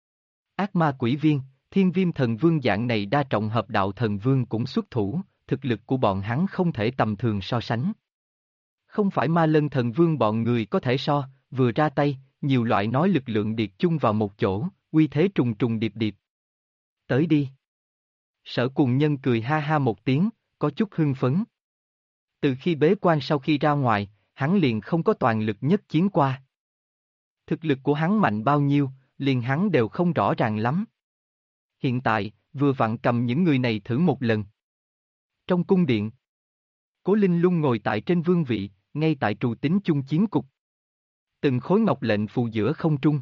A: ác ma quỷ viên, Thiên Viêm Thần Vương dạng này đa trọng hợp đạo thần vương cũng xuất thủ, thực lực của bọn hắn không thể tầm thường so sánh. Không phải Ma Lân Thần Vương bọn người có thể so, vừa ra tay, nhiều loại nói lực lượng điệt chung vào một chỗ, uy thế trùng trùng điệp điệp. Tới đi. Sở Cùng Nhân cười ha ha một tiếng, có chút hưng phấn. Từ khi bế quan sau khi ra ngoài, hắn liền không có toàn lực nhất chiến qua. Thực lực của hắn mạnh bao nhiêu, liền hắn đều không rõ ràng lắm. Hiện tại, vừa vặn cầm những người này thử một lần. Trong cung điện, Cố Linh Lung ngồi tại trên vương vị, ngay tại trù tính chung chiến cục. Từng khối ngọc lệnh phù giữa không trung.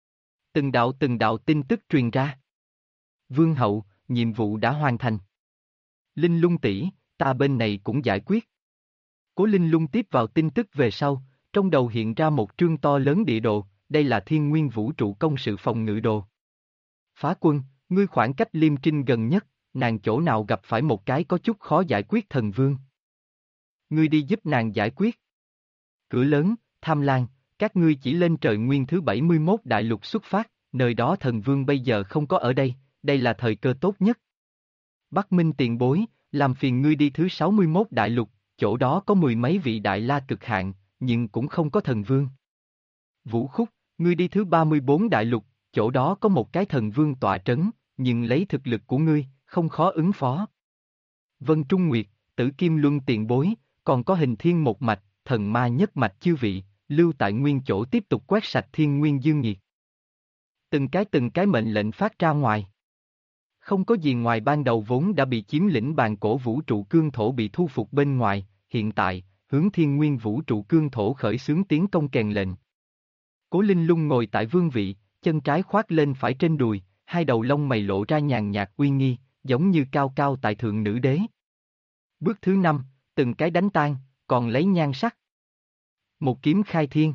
A: Từng đạo tin tức truyền ra. Vương hậu, nhiệm vụ đã hoàn thành. Linh Lung tỷ, ta bên này cũng giải quyết. Cố Linh Lung tiếp vào tin tức về sau, trong đầu hiện ra một trương to lớn địa đồ, đây là Thiên Nguyên Vũ Trụ công sự phòng ngự đồ. Phá Quân, ngươi khoảng cách Liêm Trinh gần nhất, nàng chỗ nào gặp phải một cái có chút khó giải quyết thần vương. Ngươi đi giúp nàng giải quyết. Cửa lớn, Tham Lang, các ngươi chỉ lên trời nguyên thứ 71 đại lục xuất phát, nơi đó thần vương bây giờ không có ở đây, đây là thời cơ tốt nhất. Bắc Minh tiền bối, làm phiền ngươi đi thứ 61 đại lục, chỗ đó có mười mấy vị đại la cực hạn, nhưng cũng không có thần vương. Vũ Khúc, ngươi đi thứ 34 đại lục, chỗ đó có một cái thần vương tọa trấn, nhưng lấy thực lực của ngươi, không khó ứng phó. Vân Trung Nguyệt, Tử Kim Luân tiền bối, còn có Hình Thiên một mạch, Thần Ma nhất mạch chư vị, lưu tại nguyên chỗ tiếp tục quét sạch thiên nguyên dương nhiệt. Từng cái mệnh lệnh phát ra ngoài. Không có gì ngoài ban đầu vốn đã bị chiếm lĩnh bàn cổ vũ trụ cương thổ bị thu phục bên ngoài, hiện tại, hướng thiên nguyên vũ trụ cương thổ khởi xướng tiến công kèn lệnh. Cố Linh Lung ngồi tại vương vị, chân trái khoác lên phải trên đùi, hai đầu lông mày lộ ra nhàn nhạt uy nghi, giống như cao cao tại thượng nữ đế. Bước thứ 5, từng cái đánh tan, còn lấy nhan sắc. Một kiếm khai thiên.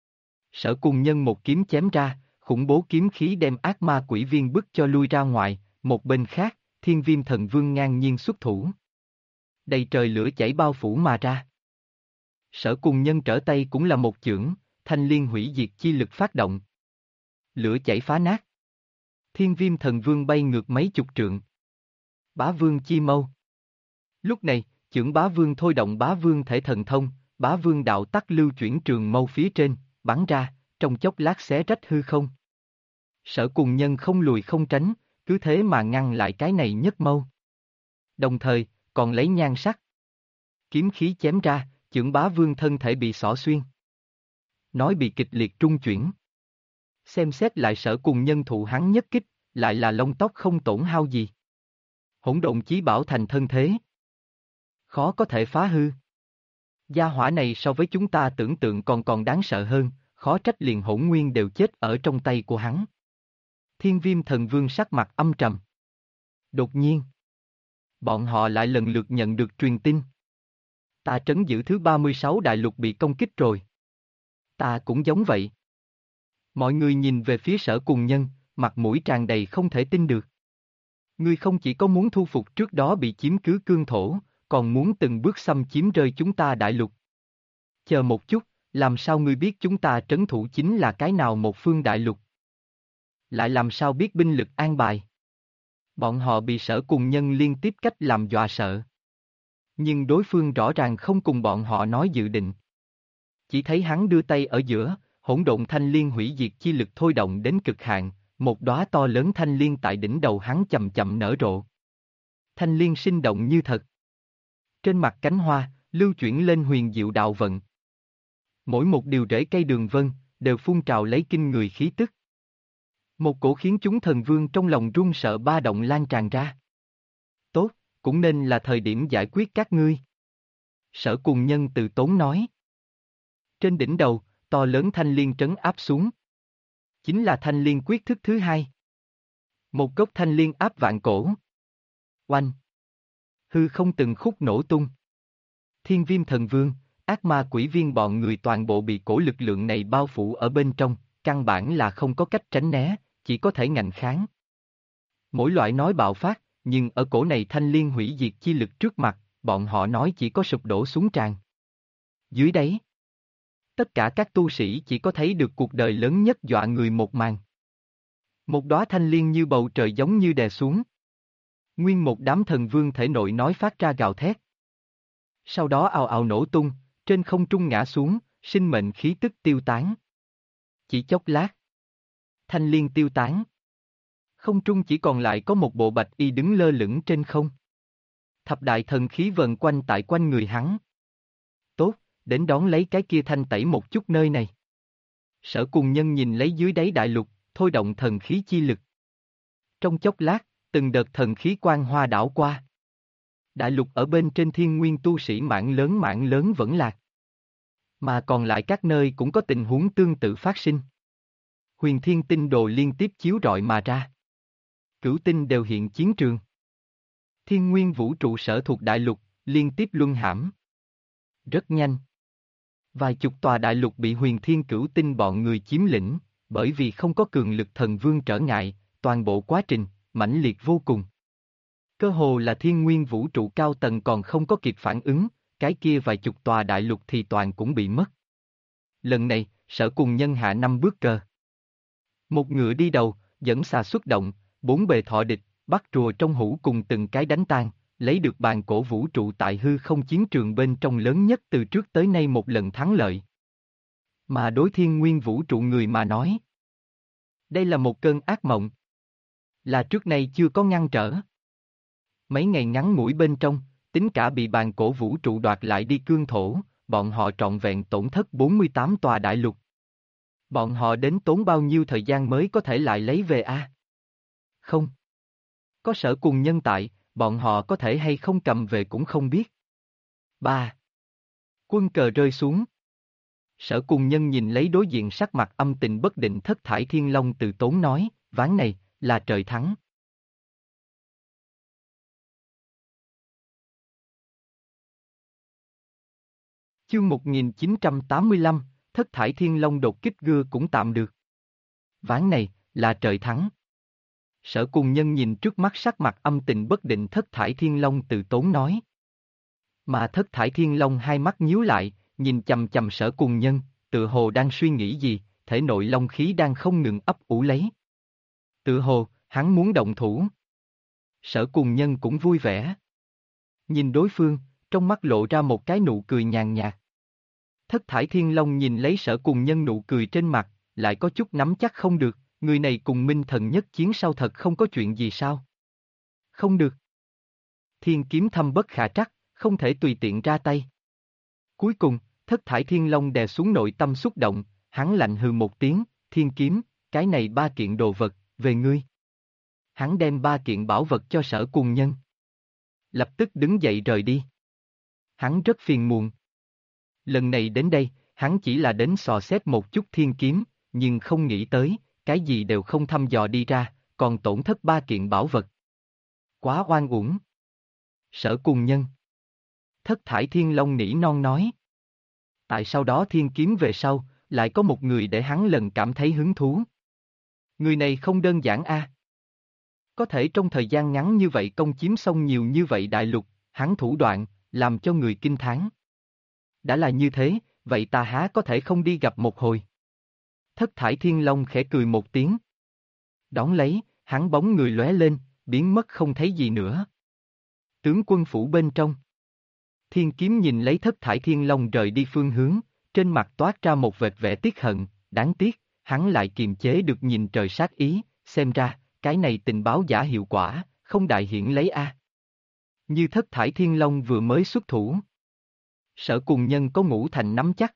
A: Sở Cùng Nhân một kiếm chém ra, khủng bố kiếm khí đem ác ma quỷ viên bức cho lui ra ngoài, một bên khác, Thiên Viêm Thần Vương ngang nhiên xuất thủ. Đầy trời lửa chảy bao phủ mà ra. Sở Cùng Nhân trở tay cũng là một chưởng, thanh liên hủy diệt chi lực phát động. Lửa chảy phá nát. Thiên Viêm Thần Vương bay ngược mấy chục trượng. Bá Vương chi mâu. Lúc này, chưởng Bá Vương thôi động Bá Vương thể thần thông, Bá Vương đạo tắc lưu chuyển trường mâu phía trên, bắn ra, trong chốc lát xé rách hư không. Sở Cùng Nhân không lùi không tránh, cứ thế mà ngăn lại cái này nhất mâu. Đồng thời, còn lấy nhan sắc. Kiếm khí chém ra, chưởng Bá Vương thân thể bị xỏ xuyên. Nói bị kịch liệt trung chuyển. Xem xét lại Sở Cùng Nhân thụ hắn nhất kích, lại là lông tóc không tổn hao gì. Hỗn độn chí bảo thành thân thế. Khó có thể phá hư. Gia hỏa này so với chúng ta tưởng tượng còn đáng sợ hơn, khó trách liền hỗn nguyên đều chết ở trong tay của hắn. Thiên Viêm Thần Vương sắc mặt âm trầm. Đột nhiên, bọn họ lại lần lượt nhận được truyền tin. Ta trấn giữ thứ 36 đại lục bị công kích rồi. Ta cũng giống vậy. Mọi người nhìn về phía Sở Cùng Nhân, mặt mũi tràn đầy không thể tin được. Ngươi không chỉ có muốn thu phục trước đó bị chiếm cứ cương thổ, còn muốn từng bước xâm chiếm rơi chúng ta đại lục. Chờ một chút, làm sao ngươi biết chúng ta trấn thủ chính là cái nào một phương đại lục? Lại làm sao biết binh lực an bài? Bọn họ bị Sở Cùng Nhân liên tiếp cách làm dọa sợ. Nhưng đối phương rõ ràng không cùng bọn họ nói dự định. Chỉ thấy hắn đưa tay ở giữa, hỗn độn thanh liên hủy diệt chi lực thôi động đến cực hạn, một đóa to lớn thanh liên tại đỉnh đầu hắn chậm chậm nở rộ. Thanh liên sinh động như thật. Trên mặt cánh hoa, lưu chuyển lên huyền diệu đạo vận. Mỗi một điều rễ cây đường vân, đều phun trào lấy kinh người khí tức. Một cổ khiến chúng thần vương trong lòng run sợ ba động lan tràn ra. Tốt, cũng nên là thời điểm giải quyết các ngươi. Sở Cùng Nhân từ tốn nói. Trên đỉnh đầu, to lớn thanh liên trấn áp xuống. Chính là thanh liên quyết thức thứ 2. Một gốc thanh liên áp vạn cổ. Oanh! Hư không từng khúc nổ tung. Thiên Viêm Thần Vương, ác ma quỷ viên bọn người toàn bộ bị cổ lực lượng này bao phủ ở bên trong, căn bản là không có cách tránh né, chỉ có thể ngạnh kháng. Mỗi loại nói bạo phát, nhưng ở cổ này thanh liên hủy diệt chi lực trước mặt, bọn họ nói chỉ có sụp đổ xuống tràn. Dưới đáy, tất cả các tu sĩ chỉ có thấy được cuộc đời lớn nhất dọa người một màn. Một đóa thanh liên như bầu trời giống như đè xuống. Nguyên một đám thần vương thể nội nói phát ra gào thét. Sau đó ào ào nổ tung, trên không trung ngã xuống, sinh mệnh khí tức tiêu tán. Chỉ chốc lát, thanh liên tiêu tán. Không trung chỉ còn lại có một bộ bạch y đứng lơ lửng trên không. Thập đại thần khí vần quanh tại quanh người hắn. Tốt, đến đón lấy cái kia thanh tẩy một chút nơi này. Sở Cùng Nhân nhìn lấy dưới đáy đại lục, thôi động thần khí chi lực. Trong chốc lát, từng đợt thần khí quang hoa đảo qua. Đại lục ở bên trên thiên nguyên tu sĩ mảng lớn vẫn lạc. Mà còn lại các nơi cũng có tình huống tương tự phát sinh. Huyền thiên tinh đồ liên tiếp chiếu rọi mà ra. Cửu tinh đều hiện chiến trường. Thiên nguyên vũ trụ sở thuộc đại lục, liên tiếp luân hãm. Rất nhanh. Vài chục tòa đại lục bị huyền thiên cửu tinh bọn người chiếm lĩnh, bởi vì không có cường lực thần vương trở ngại, toàn bộ quá trình, mãnh liệt vô cùng. Cơ hồ là thiên nguyên vũ trụ cao tầng còn không có kịp phản ứng, cái kia vài chục tòa đại lục thì toàn cũng bị mất. Lần này, Sở Cùng Nhân hạ 5 bước cờ. Một ngựa đi đầu, dẫn xà xuất động, 4 bề thọ địch, bắt rùa trong hũ cùng từng cái đánh tan, lấy được bàn cổ vũ trụ tại hư không chiến trường bên trong lớn nhất từ trước tới nay một lần thắng lợi. Mà đối thiên nguyên vũ trụ người mà nói, đây là một cơn ác mộng. Là trước nay chưa có ngăn trở. Mấy ngày ngắn ngủi bên trong, tính cả bị bàn cổ vũ trụ đoạt lại đi cương thổ, bọn họ trọn vẹn tổn thất 48 tòa đại lục. Bọn họ đến tốn bao nhiêu thời gian mới có thể lại lấy về a? Không. Có Sở Cùng Nhân tại, bọn họ có thể hay không cầm về cũng không biết. 3. Quân cờ rơi xuống. Sở Cùng Nhân nhìn lấy đối diện sắc mặt âm tình bất định Thất Thải Thiên Long từ tốn nói, ván này, là trời thắng. Chương 1985, Thất Thải Thiên Long đột kích gưa cũng tạm được. Ván này, là trời thắng. Sở Cùng Nhân nhìn trước mắt sắc mặt âm tình bất định Thất Thải Thiên Long từ tốn nói. Mà Thất Thải Thiên Long hai mắt nhíu lại, nhìn chầm chầm Sở Cùng Nhân, tự hồ đang suy nghĩ gì, thể nội long khí đang không ngừng ấp ủ lấy. Tự hồ, hắn muốn động thủ. Sở Cùng Nhân cũng vui vẻ. Nhìn đối phương, trong mắt lộ ra một cái nụ cười nhàn nhạt. Thất Thải Thiên Long nhìn lấy Sở Cùng Nhân nụ cười trên mặt, lại có chút nắm chắc không được, người này cùng Minh Thần nhất chiến sau thật không có chuyện gì sao? Không được. Thiên kiếm thâm bất khả trắc, không thể tùy tiện ra tay. Cuối cùng, Thất Thải Thiên Long đè xuống nội tâm xúc động, hắn lạnh hừ một tiếng, thiên kiếm, cái này 3 kiện đồ vật, về ngươi. Hắn đem 3 kiện bảo vật cho Sở Cùng Nhân. Lập tức đứng dậy rời đi. Hắn rất phiền muộn. Lần này đến đây, hắn chỉ là đến dò xét một chút thiên kiếm, nhưng không nghĩ tới, cái gì đều không thăm dò đi ra, còn tổn thất 3 kiện bảo vật. Quá oan uổng. Sở Cùng Nhân. Thất Thải Thiên Long nỉ non nói. Tại sau đó thiên kiếm về sau, lại có một người để hắn lần cảm thấy hứng thú. Người này không đơn giản a. Có thể trong thời gian ngắn như vậy công chiếm xong nhiều như vậy đại lục, hắn thủ đoạn, làm cho người kinh thán. Đã là như thế, vậy ta há có thể không đi gặp một hồi. Thất Thải Thiên Long khẽ cười một tiếng. Đón lấy, hắn bóng người lóe lên, biến mất không thấy gì nữa. Tướng quân phủ bên trong. Thiên kiếm nhìn lấy Thất Thải Thiên Long rời đi phương hướng, trên mặt toát ra một vệt vẻ tiếc hận, đáng tiếc, hắn lại kiềm chế được nhìn trời sát ý, xem ra, cái này tình báo giả hiệu quả, không đại hiển lấy a. Như Thất Thải Thiên Long vừa mới xuất thủ. Sở Cùng Nhân có ngũ thành nắm chắc.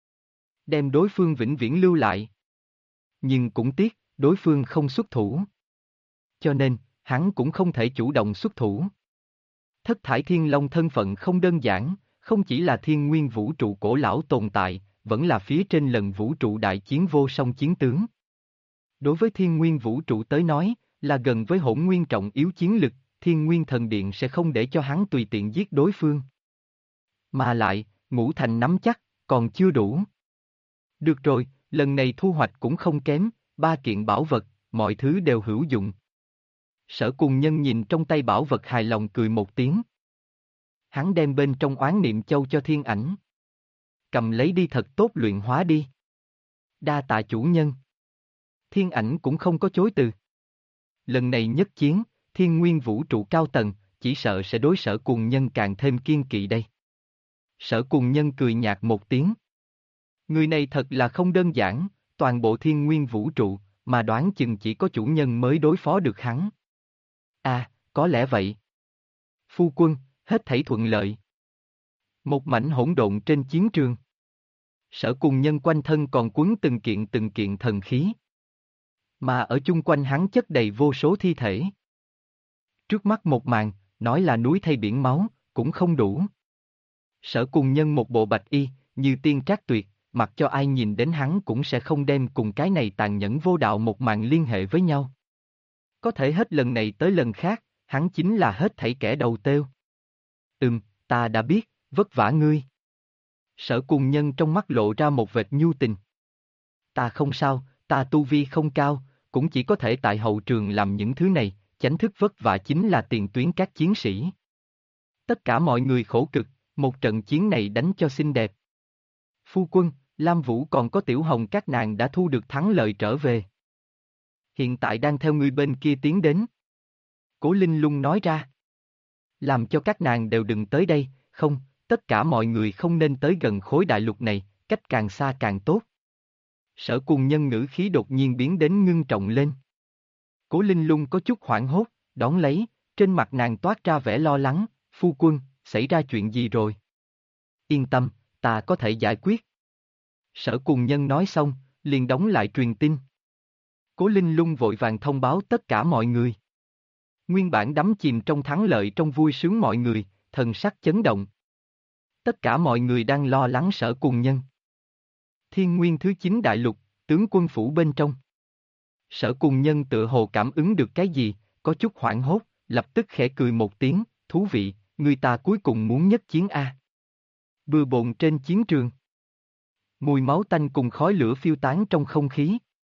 A: Đem đối phương vĩnh viễn lưu lại. Nhưng cũng tiếc, đối phương không xuất thủ. Cho nên, hắn cũng không thể chủ động xuất thủ. Thất Thải Thiên Long thân phận không đơn giản, không chỉ là thiên nguyên vũ trụ cổ lão tồn tại, vẫn là phía trên lần vũ trụ đại chiến vô song chiến tướng. Đối với thiên nguyên vũ trụ tới nói, là gần với hỗn nguyên trọng yếu chiến lực, thiên nguyên thần điện sẽ không để cho hắn tùy tiện giết đối phương. Mà lại, ngũ thành nắm chắc, còn chưa đủ. Được rồi, lần này thu hoạch cũng không kém, 3 kiện bảo vật, mọi thứ đều hữu dụng. Sở Cùng Nhân nhìn trong tay bảo vật hài lòng cười một tiếng. Hắn đem bên trong oán niệm châu cho Thiên Ảnh. Cầm lấy đi thật tốt luyện hóa đi. Đa tạ chủ nhân. Thiên Ảnh cũng không có chối từ. Lần này nhất chiến, thiên nguyên vũ trụ cao tầng, chỉ sợ sẽ đối Sở Cùng Nhân càng thêm kiên kỵ đây. Sở Cùng Nhân cười nhạt một tiếng. Người này thật là không đơn giản, toàn bộ thiên nguyên vũ trụ, mà đoán chừng chỉ có chủ nhân mới đối phó được hắn. À, có lẽ vậy. Phu quân, hết thảy thuận lợi. Một mảnh hỗn độn trên chiến trường. Sở Cùng Nhân quanh thân còn quấn từng kiện thần khí. Mà ở chung quanh hắn chất đầy vô số thi thể. Trước mắt một màn, nói là núi thay biển máu, cũng không đủ. Sở Cùng Nhân một bộ bạch y, như tiên trác tuyệt, mặc cho ai nhìn đến hắn cũng sẽ không đem cùng cái này tàn nhẫn vô đạo một màn liên hệ với nhau. Có thể hết lần này tới lần khác, hắn chính là hết thảy kẻ đầu têu. Ta đã biết, vất vả ngươi. Sở Cùng Nhân trong mắt lộ ra một vệt nhu tình. Ta không sao, ta tu vi không cao, cũng chỉ có thể tại hậu trường làm những thứ này, chánh thức vất vả chính là tiền tuyến các chiến sĩ. Tất cả mọi người khổ cực, một trận chiến này đánh cho xinh đẹp. Phu quân, Lam Vũ còn có Tiểu Hồng các nàng đã thu được thắng lợi trở về. Hiện tại đang theo người bên kia tiến đến. Cố Linh Lung nói ra. Làm cho các nàng đều đừng tới đây, không, tất cả mọi người không nên tới gần khối đại lục này, cách càng xa càng tốt. Sở Cùng Nhân ngữ khí đột nhiên biến đến ngưng trọng lên. Cố Linh Lung có chút hoảng hốt, đón lấy, trên mặt nàng toát ra vẻ lo lắng, phu quân, xảy ra chuyện gì rồi? Yên tâm, ta có thể giải quyết. Sở Cùng Nhân nói xong, liền đóng lại truyền tin. Cố Linh Lung vội vàng thông báo tất cả mọi người. Nguyên bản đắm chìm trong thắng lợi trong vui sướng mọi người, thần sắc chấn động. Tất cả mọi người đang lo lắng Sở Cùng Nhân. Thiên Nguyên thứ 9 đại lục, tướng quân phủ bên trong. Sở Cùng Nhân tựa hồ cảm ứng được cái gì, có chút hoảng hốt, lập tức khẽ cười một tiếng, thú vị, người ta cuối cùng muốn nhất chiến a. Bừa bộn trên chiến trường. Mùi máu tanh cùng khói lửa phiêu tán trong không khí.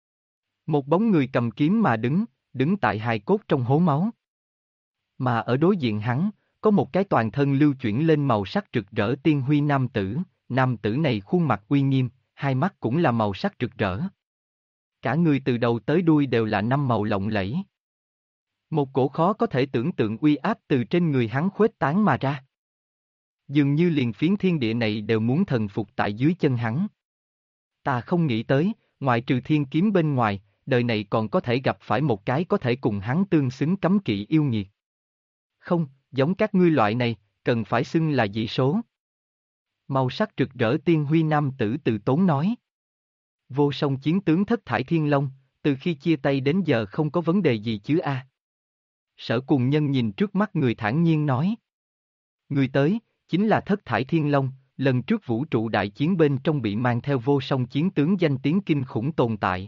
A: Một bóng người cầm kiếm mà đứng tại hài cốt trong hố máu. Mà ở đối diện hắn, có một cái toàn thân lưu chuyển lên màu sắc rực rỡ tiên huy nam tử này khuôn mặt uy nghiêm, hai mắt cũng là màu sắc rực rỡ. Cả người từ đầu tới đuôi đều là năm màu lộng lẫy. Một cổ khó có thể tưởng tượng uy áp từ trên người hắn khuếch tán mà ra. Dường như liền phiến thiên địa này đều muốn thần phục tại dưới chân hắn. Ta không nghĩ tới, ngoại trừ thiên kiếm bên ngoài, đời này còn có thể gặp phải một cái có thể cùng hắn tương xứng cấm kỵ yêu nghiệt. Không, giống các ngươi loại này, cần phải xưng là dị số. Màu sắc rực rỡ tiên huy nam tử từ tốn nói. Vô song chiến tướng Thất Thải Thiên Long, từ khi chia tay đến giờ không có vấn đề gì chứ a? Sở Cùng Nhân nhìn trước mắt người thản nhiên nói. Người tới, chính là Thất Thải Thiên Long, lần trước vũ trụ đại chiến bên trong bị mang theo vô song chiến tướng danh tiếng kinh khủng tồn tại.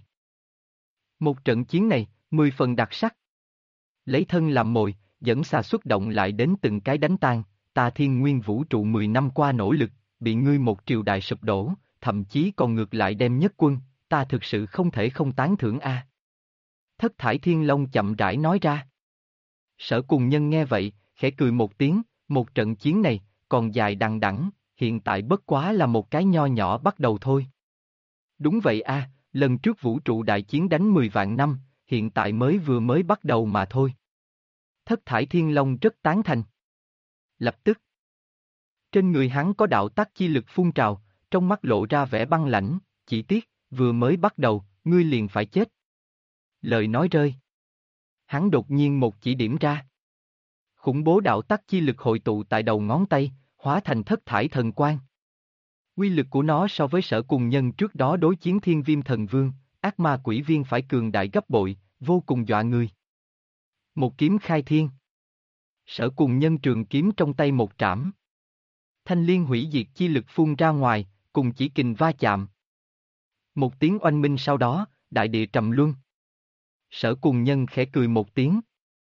A: Một trận chiến này, 10 phần đặc sắc. Lấy thân làm mồi, dẫn xà xuất động lại đến từng cái đánh tan, ta thiên nguyên vũ trụ 10 năm qua nỗ lực, bị ngươi một triều đại sụp đổ, thậm chí còn ngược lại đem nhất quân, ta thực sự không thể không tán thưởng a. Thất Thải Thiên Long chậm rãi nói ra. Sở Cùng Nhân nghe vậy, khẽ cười một tiếng, một trận chiến này, còn dài đằng đẵng, hiện tại bất quá là một cái nho nhỏ bắt đầu thôi. Đúng vậy a, lần trước vũ trụ đại chiến đánh 10 vạn năm, hiện tại mới bắt đầu mà thôi. Thất Thải Thiên Long rất tán thành. Lập tức, trên người hắn có đạo tắc chi lực phun trào, trong mắt lộ ra vẻ băng lãnh, chỉ tiếc, vừa mới bắt đầu, ngươi liền phải chết. Lời nói rơi. Hắn đột nhiên một chỉ điểm ra. Khủng bố đạo tắc chi lực hội tụ tại đầu ngón tay, hóa thành thất thải thần quang. Quy lực của nó so với Sở Cùng Nhân trước đó đối chiến Thiên Viêm Thần Vương, ác ma quỷ viên phải cường đại gấp bội, vô cùng dọa người. Một kiếm khai thiên. Sở Cùng Nhân trường kiếm trong tay một trảm. Thanh liên hủy diệt chi lực phun ra ngoài, cùng chỉ kình va chạm. Một tiếng oanh minh sau đó, đại địa trầm luân. Sở Cùng Nhân khẽ cười một tiếng.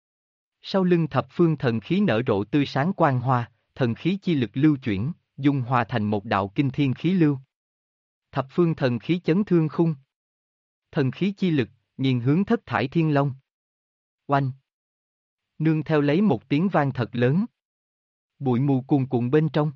A: Sau lưng thập phương thần khí nở rộ tươi sáng quang hoa, thần khí chi lực lưu chuyển, dung hòa thành một đạo kinh thiên khí lưu. Thập phương thần khí chấn thương khung. Thần khí chi lực, nghiền hướng Thất Thải Thiên Long. Oanh! Nương theo lấy một tiếng vang thật lớn. Bụi mù cuồn cuộn bên trong.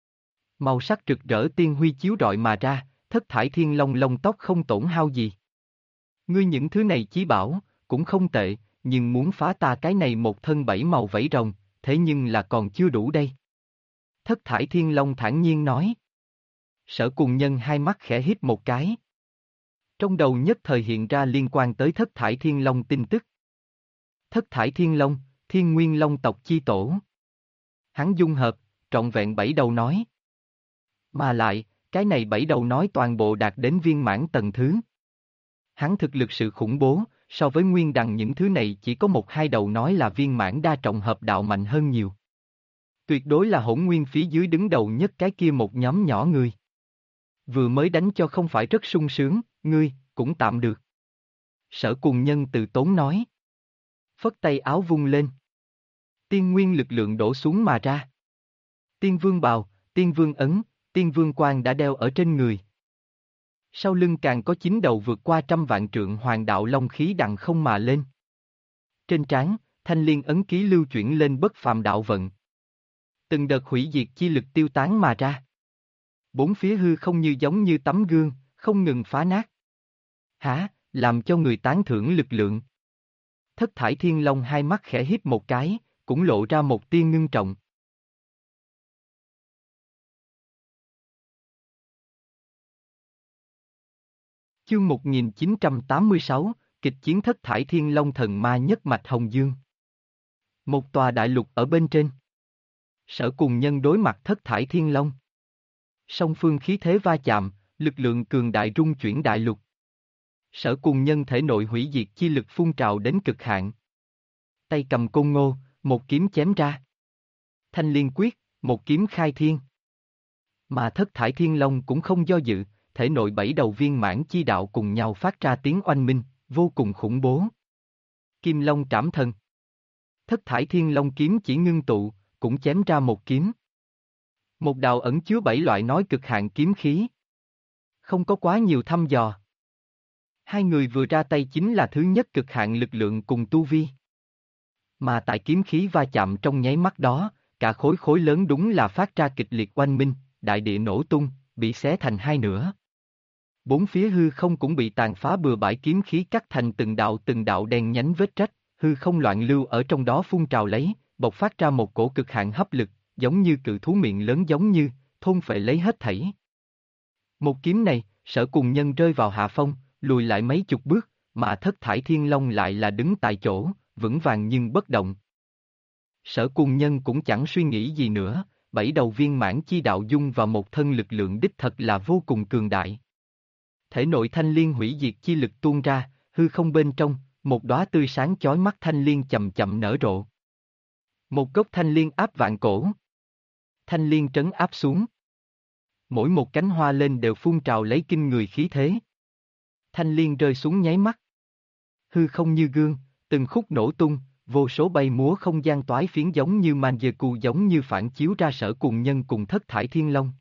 A: Màu sắc rực rỡ tiên huy chiếu rọi mà ra, Thất Thải Thiên Long lông tóc không tổn hao gì. Ngươi những thứ này chí bảo, cũng không tệ, nhưng muốn phá ta cái này một thân 7 màu vảy rồng, thế nhưng là còn chưa đủ đây. Thất thải thiên long thản nhiên nói. Sở Cùng Nhân hai mắt khẽ hít một cái. Trong đầu nhất thời hiện ra liên quan tới thất thải thiên long tin tức. Thất thải thiên long, thiên nguyên long tộc chi tổ. Hắn dung hợp, trọn vẹn 7 đầu nói. Mà lại, cái này 7 đầu nói toàn bộ đạt đến viên mãn tầng thứ. Hắn thực lực sự khủng bố, so với nguyên đằng những thứ này chỉ có 1-2 đầu nói là viên mãn đa trọng hợp đạo mạnh hơn nhiều. Tuyệt đối là hỗn nguyên phía dưới đứng đầu nhất cái kia một nhóm nhỏ người. Vừa mới đánh cho không phải rất sung sướng, ngươi, cũng tạm được. Sở Cùng Nhân từ tốn nói. Phất tay áo vung lên. Tiên nguyên lực lượng đổ xuống mà ra. Tiên vương bào, tiên vương ấn, tiên vương quan đã đeo ở trên người. Sau lưng càng có 9 đầu vượt qua 100 vạn trượng hoàng đạo long khí đằng không mà lên. Trên trán, thanh liên ấn ký lưu chuyển lên bất phàm đạo vận. Từng đợt hủy diệt chi lực tiêu tán mà ra. Bốn phía hư không như giống như tấm gương, không ngừng phá nát. Hả, làm cho người tán thưởng lực lượng. Thất thải thiên long hai mắt khẽ híp một cái, cũng lộ ra một tia ngưng trọng. Chương 1986, kịch chiến thất thải thiên long thần ma nhất mạch Hồng Dương. Một tòa đại lục ở bên trên. Sở Cùng Nhân đối mặt thất thải thiên long. Song phương khí thế va chạm, lực lượng cường đại rung chuyển đại lục. Sở Cùng Nhân thể nội hủy diệt chi lực phun trào đến cực hạn. Tay cầm côn ngô, một kiếm chém ra. Thanh liên quyết, một kiếm khai thiên. Mà thất thải thiên long cũng không do dự, thể nội 7 đầu viên mãn chi đạo cùng nhau phát ra tiếng oanh minh, vô cùng khủng bố. Kim Long trảm thần. Thất thải thiên long kiếm chỉ ngưng tụ, cũng chém ra một kiếm. Một đạo ẩn chứa 7 loại nói cực hạn kiếm khí. Không có quá nhiều thăm dò. Hai người vừa ra tay chính là thứ nhất cực hạn lực lượng cùng tu vi. Mà tại kiếm khí va chạm trong nháy mắt đó, cả khối khối lớn đúng là phát ra kịch liệt oanh minh, đại địa nổ tung, bị xé thành hai nửa. Bốn phía hư không cũng bị tàn phá bừa bãi kiếm khí cắt thành từng đạo đen nhánh vết rách, hư không loạn lưu ở trong đó phun trào lấy, bộc phát ra một cổ cực hạn hấp lực, giống như cự thú miệng lớn giống như, thôn phệ lấy hết thảy. Một kiếm này, Sở Cùng Nhân rơi vào hạ phong, lùi lại mấy chục bước, mà thất thải thiên long lại là đứng tại chỗ, vững vàng nhưng bất động. Sở Cùng Nhân cũng chẳng suy nghĩ gì nữa, 7 đầu viên mãn chi đạo dung vào một thân lực lượng đích thật là vô cùng cường đại. Thể nội thanh liên hủy diệt chi lực tuôn ra, hư không bên trong, một đóa tươi sáng chói mắt thanh liên chậm chậm nở rộ. Một gốc thanh liên áp vạn cổ. Thanh liên trấn áp xuống. Mỗi một cánh hoa lên đều phun trào lấy kinh người khí thế. Thanh liên rơi xuống nháy mắt. Hư không như gương, từng khúc nổ tung, vô số bay múa không gian toái phiến giống như Manjeku giống như phản chiếu ra Sở Cùng Nhân cùng thất thải thiên long.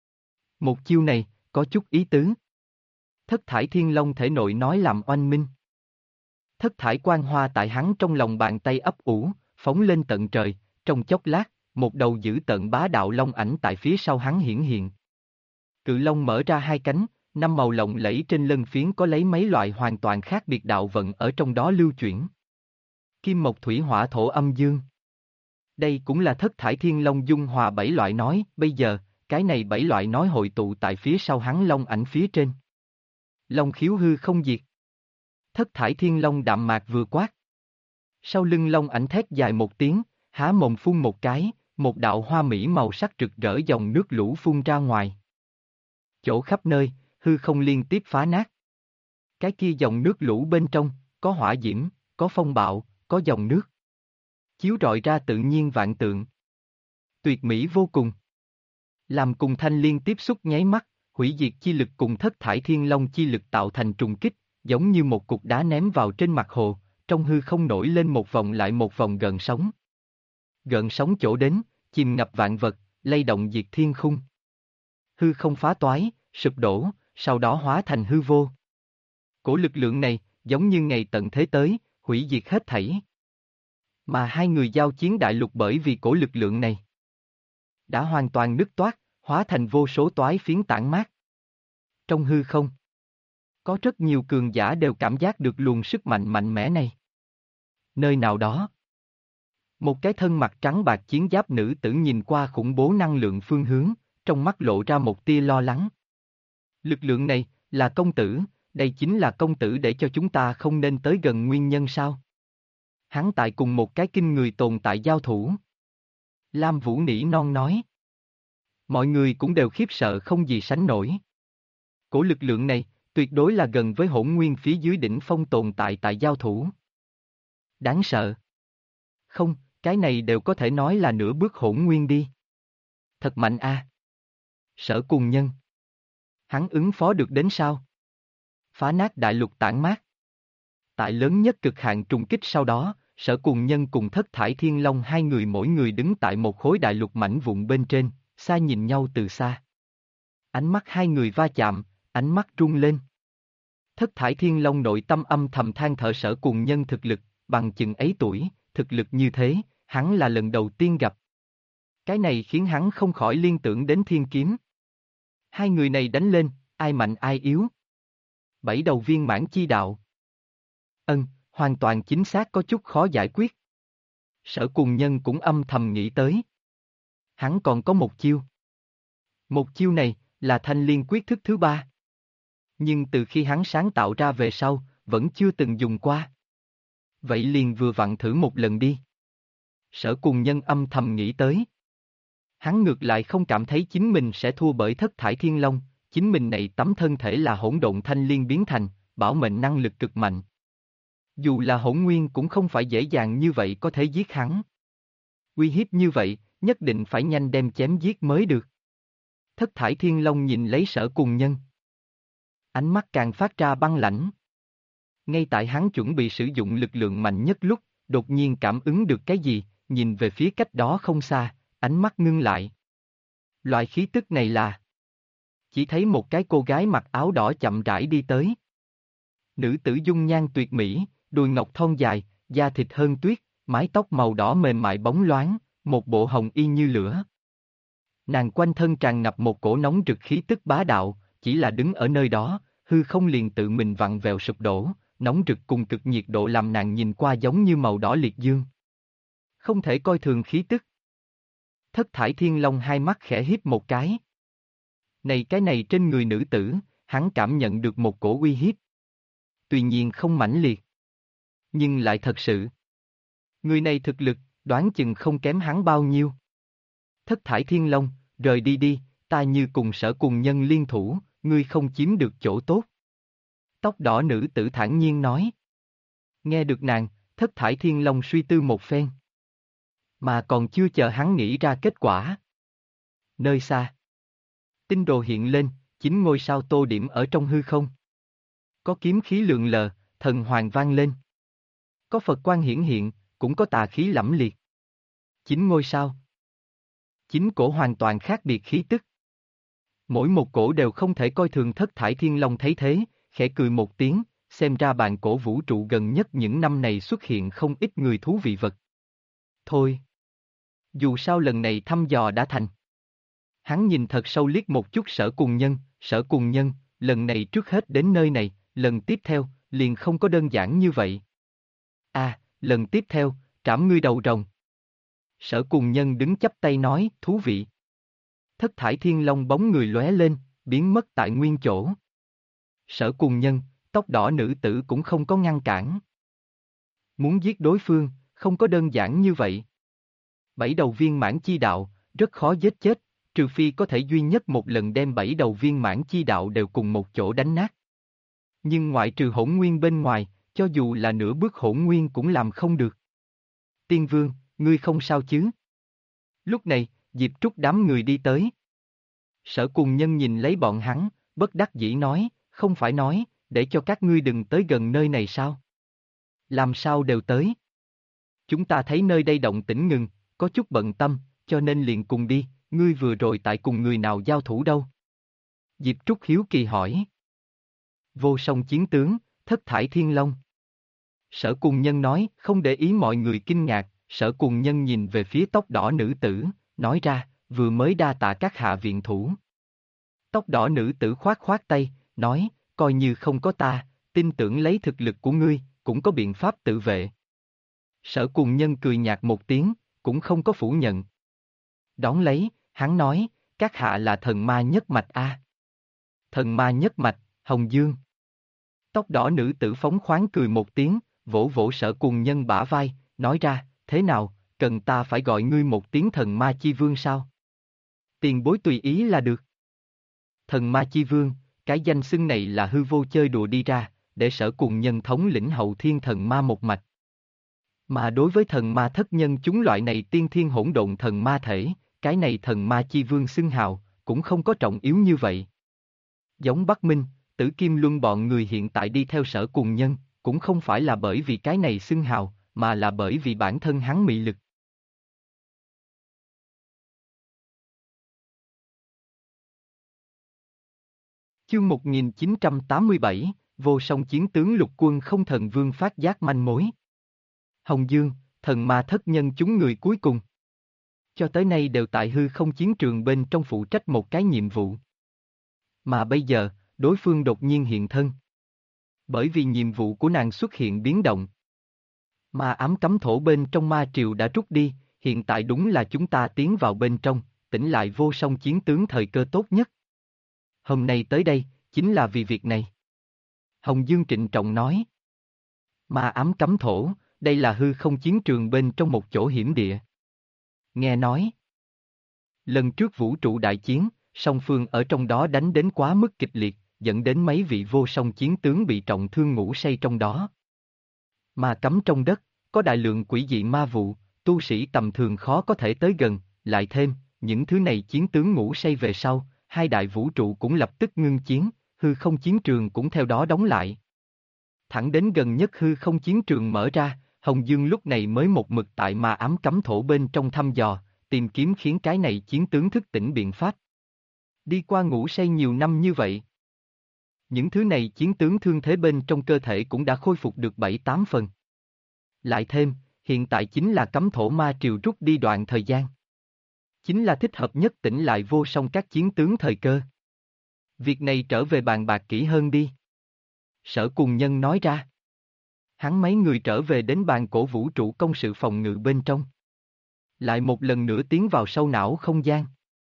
A: Một chiêu này, có chút ý tứ. Thất thải thiên long thể nội nói làm oanh minh. Thất thải quang hoa tại hắn trong lòng bàn tay ấp ủ, phóng lên tận trời, trong chốc lát, một đầu dữ tợn bá đạo long ảnh tại phía sau hắn hiển hiện. Cự long mở ra hai cánh, 5 màu lộng lẫy trên lân phiến có lấy mấy loại hoàn toàn khác biệt đạo vận ở trong đó lưu chuyển. Kim mộc thủy hỏa thổ âm dương. Đây cũng là thất thải thiên long dung hòa 7 loại nói, bây giờ, cái này 7 loại nói hội tụ tại phía sau hắn long ảnh phía trên. Long khiếu hư không diệt. Thất thải thiên long đạm mạc vừa quát. Sau lưng long ảnh thét dài một tiếng, há mồm phun một cái, một đạo hoa mỹ màu sắc rực rỡ dòng nước lũ phun ra ngoài. Chỗ khắp nơi, hư không liên tiếp phá nát. Cái kia dòng nước lũ bên trong, có hỏa diễm, có phong bạo, có dòng nước. Chiếu rọi ra tự nhiên vạn tượng. Tuyệt mỹ vô cùng. Làm cùng thanh liên tiếp xúc nháy mắt, hủy diệt chi lực cùng thất thải thiên long chi lực tạo thành trùng kích, giống như một cục đá ném vào trên mặt hồ, trong hư không nổi lên một vòng lại một vòng gợn sóng. Gợn sóng chỗ đến, chìm ngập vạn vật, lay động diệt thiên khung. Hư không phá toái, sụp đổ, sau đó hóa thành hư vô. Cổ lực lượng này, giống như ngày tận thế tới, hủy diệt hết thảy. Mà hai người giao chiến đại lục bởi vì cổ lực lượng này đã hoàn toàn nứt toát, hóa thành vô số toái phiến tản mát. Trong hư không, có rất nhiều cường giả đều cảm giác được luồng sức mạnh mạnh mẽ này. Nơi nào đó, Một cái thân mặt trắng bạc chiến giáp nữ tử nhìn qua khủng bố năng lượng phương hướng, trong mắt lộ ra một tia lo lắng. Lực lượng này, là công tử, đây chính là công tử để cho chúng ta không nên tới gần nguyên nhân sao? Hắn tại cùng một cái kinh người tồn tại giao thủ. Lam Vũ nỉ non nói. Mọi người cũng đều khiếp sợ không gì sánh nổi. Cổ lực lượng này, tuyệt đối là gần với hỗn nguyên phía dưới đỉnh phong tồn tại tại giao thủ. Đáng sợ. Không, cái này đều có thể nói là nửa bước hỗn nguyên đi. Thật mạnh a. Sở Cùng Nhân. Hắn ứng phó được đến sao? Phá nát đại lục tản mát. Tại lớn nhất cực hạn trùng kích sau đó, Sở Cùng Nhân cùng Thất Thải Thiên Long hai người mỗi người đứng tại một khối đại lục mảnh vụn bên trên, xa nhìn nhau từ xa. Ánh mắt hai người va chạm, ánh mắt rung lên. Thất Thải Thiên Long nội tâm âm thầm than thở Sở Cùng Nhân thực lực, bằng chừng ấy tuổi, thực lực như thế, hắn là lần đầu tiên gặp. Cái này khiến hắn không khỏi liên tưởng đến thiên kiếm. Hai người này đánh lên, ai mạnh ai yếu. Bảy đầu viên mãn chi đạo. Hoàn toàn chính xác có chút khó giải quyết. Sở Cùng Nhân cũng âm thầm nghĩ tới. Hắn còn có một chiêu. Một chiêu này, là Thanh Liên quyết thức thứ ba. Nhưng từ khi hắn sáng tạo ra về sau, vẫn chưa từng dùng qua. Vậy liền vừa vặn thử một lần đi. Sở Cùng Nhân âm thầm nghĩ tới. Hắn ngược lại không cảm thấy chính mình sẽ thua bởi Thất Thải Thiên Long, chính mình này tấm thân thể là hỗn độn thanh liên biến thành, bảo mệnh năng lực cực mạnh. Dù là hỗn nguyên cũng không phải dễ dàng như vậy có thể giết hắn. Uy hiếp như vậy, nhất định phải nhanh đem chém giết mới được. Thất Thải Thiên Long nhìn lấy Sở Cùng Nhân. Ánh mắt càng phát ra băng lãnh. Ngay tại hắn chuẩn bị sử dụng lực lượng mạnh nhất lúc, đột nhiên cảm ứng được cái gì, nhìn về phía cách đó không xa, ánh mắt ngưng lại. Loại khí tức này là... Chỉ thấy một cái cô gái mặc áo đỏ chậm rãi đi tới. Nữ tử dung nhan tuyệt mỹ, đùi ngọc thon dài, da thịt hơn tuyết, mái tóc màu đỏ mềm mại bóng loáng, một bộ hồng y như lửa. Nàng quanh thân tràn ngập một cổ nóng rực khí tức bá đạo, chỉ là đứng ở nơi đó, hư không liền tự mình vặn vẹo sụp đổ, nóng rực cùng cực nhiệt độ làm nàng nhìn qua giống như màu đỏ liệt dương. Không thể coi thường khí tức. Thất Thải Thiên Long hai mắt khẽ híp một cái. Cái này trên người nữ tử, hắn cảm nhận được một cổ uy hiếp. Tuy nhiên không mãnh liệt. Nhưng lại thật sự. Người này thực lực, đoán chừng không kém hắn bao nhiêu. Thất Thải Thiên Long, rời đi đi, ta như cùng Sở Cùng Nhân liên thủ, ngươi không chiếm được chỗ tốt. Tóc đỏ nữ tử thản nhiên nói. Nghe được nàng, Thất Thải Thiên Long suy tư một phen. Mà còn chưa chờ hắn nghĩ ra kết quả. Nơi xa. Tinh đồ hiện lên, 9 ngôi sao tô điểm ở trong hư không. Có kiếm khí lượn lờ, thần hoàng vang lên. Có Phật quang hiển hiện, cũng có tà khí lẫm liệt. 9 ngôi sao. 9 cổ hoàn toàn khác biệt khí tức. Mỗi một cổ đều không thể coi thường. Thất Thải Thiên Long thấy thế, khẽ cười một tiếng, xem ra bàn cổ vũ trụ gần nhất những năm này xuất hiện không ít người thú vị vật. Thôi. Dù sao lần này thăm dò đã thành. Hắn nhìn thật sâu liếc một chút Sở Cùng Nhân, lần này trước hết đến nơi này, lần tiếp theo, liền không có đơn giản như vậy. Lần tiếp theo, trảm ngươi đầu rồng. Sở Cùng Nhân đứng chắp tay nói, thú vị. Thất Thải Thiên Long bóng người lóe lên, biến mất tại nguyên chỗ. Sở Cùng Nhân, tóc đỏ nữ tử cũng không có ngăn cản. Muốn giết đối phương, không có đơn giản như vậy. 7 đầu viên mãn chi đạo, rất khó giết chết, trừ phi có thể duy nhất một lần đem 7 đầu viên mãn chi đạo đều cùng một chỗ đánh nát. Nhưng ngoại trừ hỗn nguyên bên ngoài, cho dù là nửa bước hỗn nguyên cũng làm không được. Tiên Vương, ngươi không sao chứ? Lúc này, Diệp Trúc đám người đi tới. Sở Cùng Nhân nhìn lấy bọn hắn, bất đắc dĩ nói, không phải nói, để cho các ngươi đừng tới gần nơi này sao? Làm sao đều tới? Chúng ta thấy nơi đây động tĩnh ngừng, có chút bận tâm, cho nên liền cùng đi, ngươi vừa rồi tại cùng người nào giao thủ đâu? Diệp Trúc hiếu kỳ hỏi. Vô song chiến tướng, Thất Thải Thiên Long. Sở Cùng Nhân nói, không để ý mọi người kinh ngạc, Sở Cùng Nhân nhìn về phía tóc đỏ nữ tử, nói ra, vừa mới đa tạ các hạ viện thủ. Tóc đỏ nữ tử khoát khoát tay, nói, coi như không có ta, tin tưởng lấy thực lực của ngươi, cũng có biện pháp tự vệ. Sở Cùng Nhân cười nhạt một tiếng, cũng không có phủ nhận. Đón lấy, hắn nói, các hạ là thần ma nhất mạch a. Thần ma nhất mạch, Hồng Dương. Tóc đỏ nữ tử phóng khoáng cười một tiếng, vỗ vỗ Sở Cùng Nhân bả vai, nói ra, thế nào, cần ta phải gọi ngươi một tiếng thần ma chi vương sao? Tiền bối tùy ý là được. Thần ma chi vương, cái danh xưng này là hư vô chơi đùa đi ra, để Sở Cùng Nhân thống lĩnh hậu thiên thần ma một mạch. Mà đối với thần ma thất nhân chúng loại này tiên thiên hỗn độn thần ma thể, cái này thần ma chi vương xưng hào, cũng không có trọng yếu như vậy. Giống Bắc Minh, Tử Kim Luân bọn người hiện tại đi theo Sở Cùng Nhân, cũng không phải là bởi vì cái này xưng hào, mà là bởi vì bản thân hắn mị lực. Chương 1987, vô song chiến tướng lục quân không thần vương phát giác manh mối. Hồng Dương, thần ma thất nhân chúng người cuối cùng. Cho tới nay đều tại hư không chiến trường bên trong phụ trách một cái nhiệm vụ. Mà bây giờ, đối phương đột nhiên hiện thân. Bởi vì nhiệm vụ của nàng xuất hiện biến động. Mà ám cấm thổ bên trong ma triều đã rút đi, hiện tại đúng là chúng ta tiến vào bên trong, tỉnh lại vô song chiến tướng thời cơ tốt nhất. Hôm nay tới đây, chính là vì việc này. Hồng Dương trịnh trọng nói. Mà ám cấm thổ, đây là hư không chiến trường bên trong một chỗ hiểm địa. Nghe nói. Lần trước vũ trụ đại chiến, song phương ở trong đó đánh đến quá mức kịch liệt, dẫn đến mấy vị vô song chiến tướng bị trọng thương ngủ say trong đó. Mà cấm trong đất, có đại lượng quỷ dị ma vụ, tu sĩ tầm thường khó có thể tới gần, lại thêm, những thứ này chiến tướng ngủ say về sau, hai đại vũ trụ cũng lập tức ngưng chiến, hư không chiến trường cũng theo đó đóng lại. Thẳng đến gần nhất hư không chiến trường mở ra, Hồng Dương lúc này mới một mực tại ma ám cấm thổ bên trong thăm dò, tìm kiếm khiến cái này chiến tướng thức tỉnh biện pháp. Đi qua ngủ say nhiều năm như vậy. Những thứ này chiến tướng thương thế bên trong cơ thể cũng đã khôi phục được 7-8 phần. Lại thêm, hiện tại chính là cấm thổ ma triều rút đi đoạn thời gian. Chính là thích hợp nhất tỉnh lại vô song các chiến tướng thời cơ. Việc này trở về bàn bạc kỹ hơn đi. Sở Cùng Nhân nói ra. Hắn mấy người trở về đến bàn cổ vũ trụ công sự phòng ngự bên trong. Lại một lần nữa tiến vào sâu não không gian.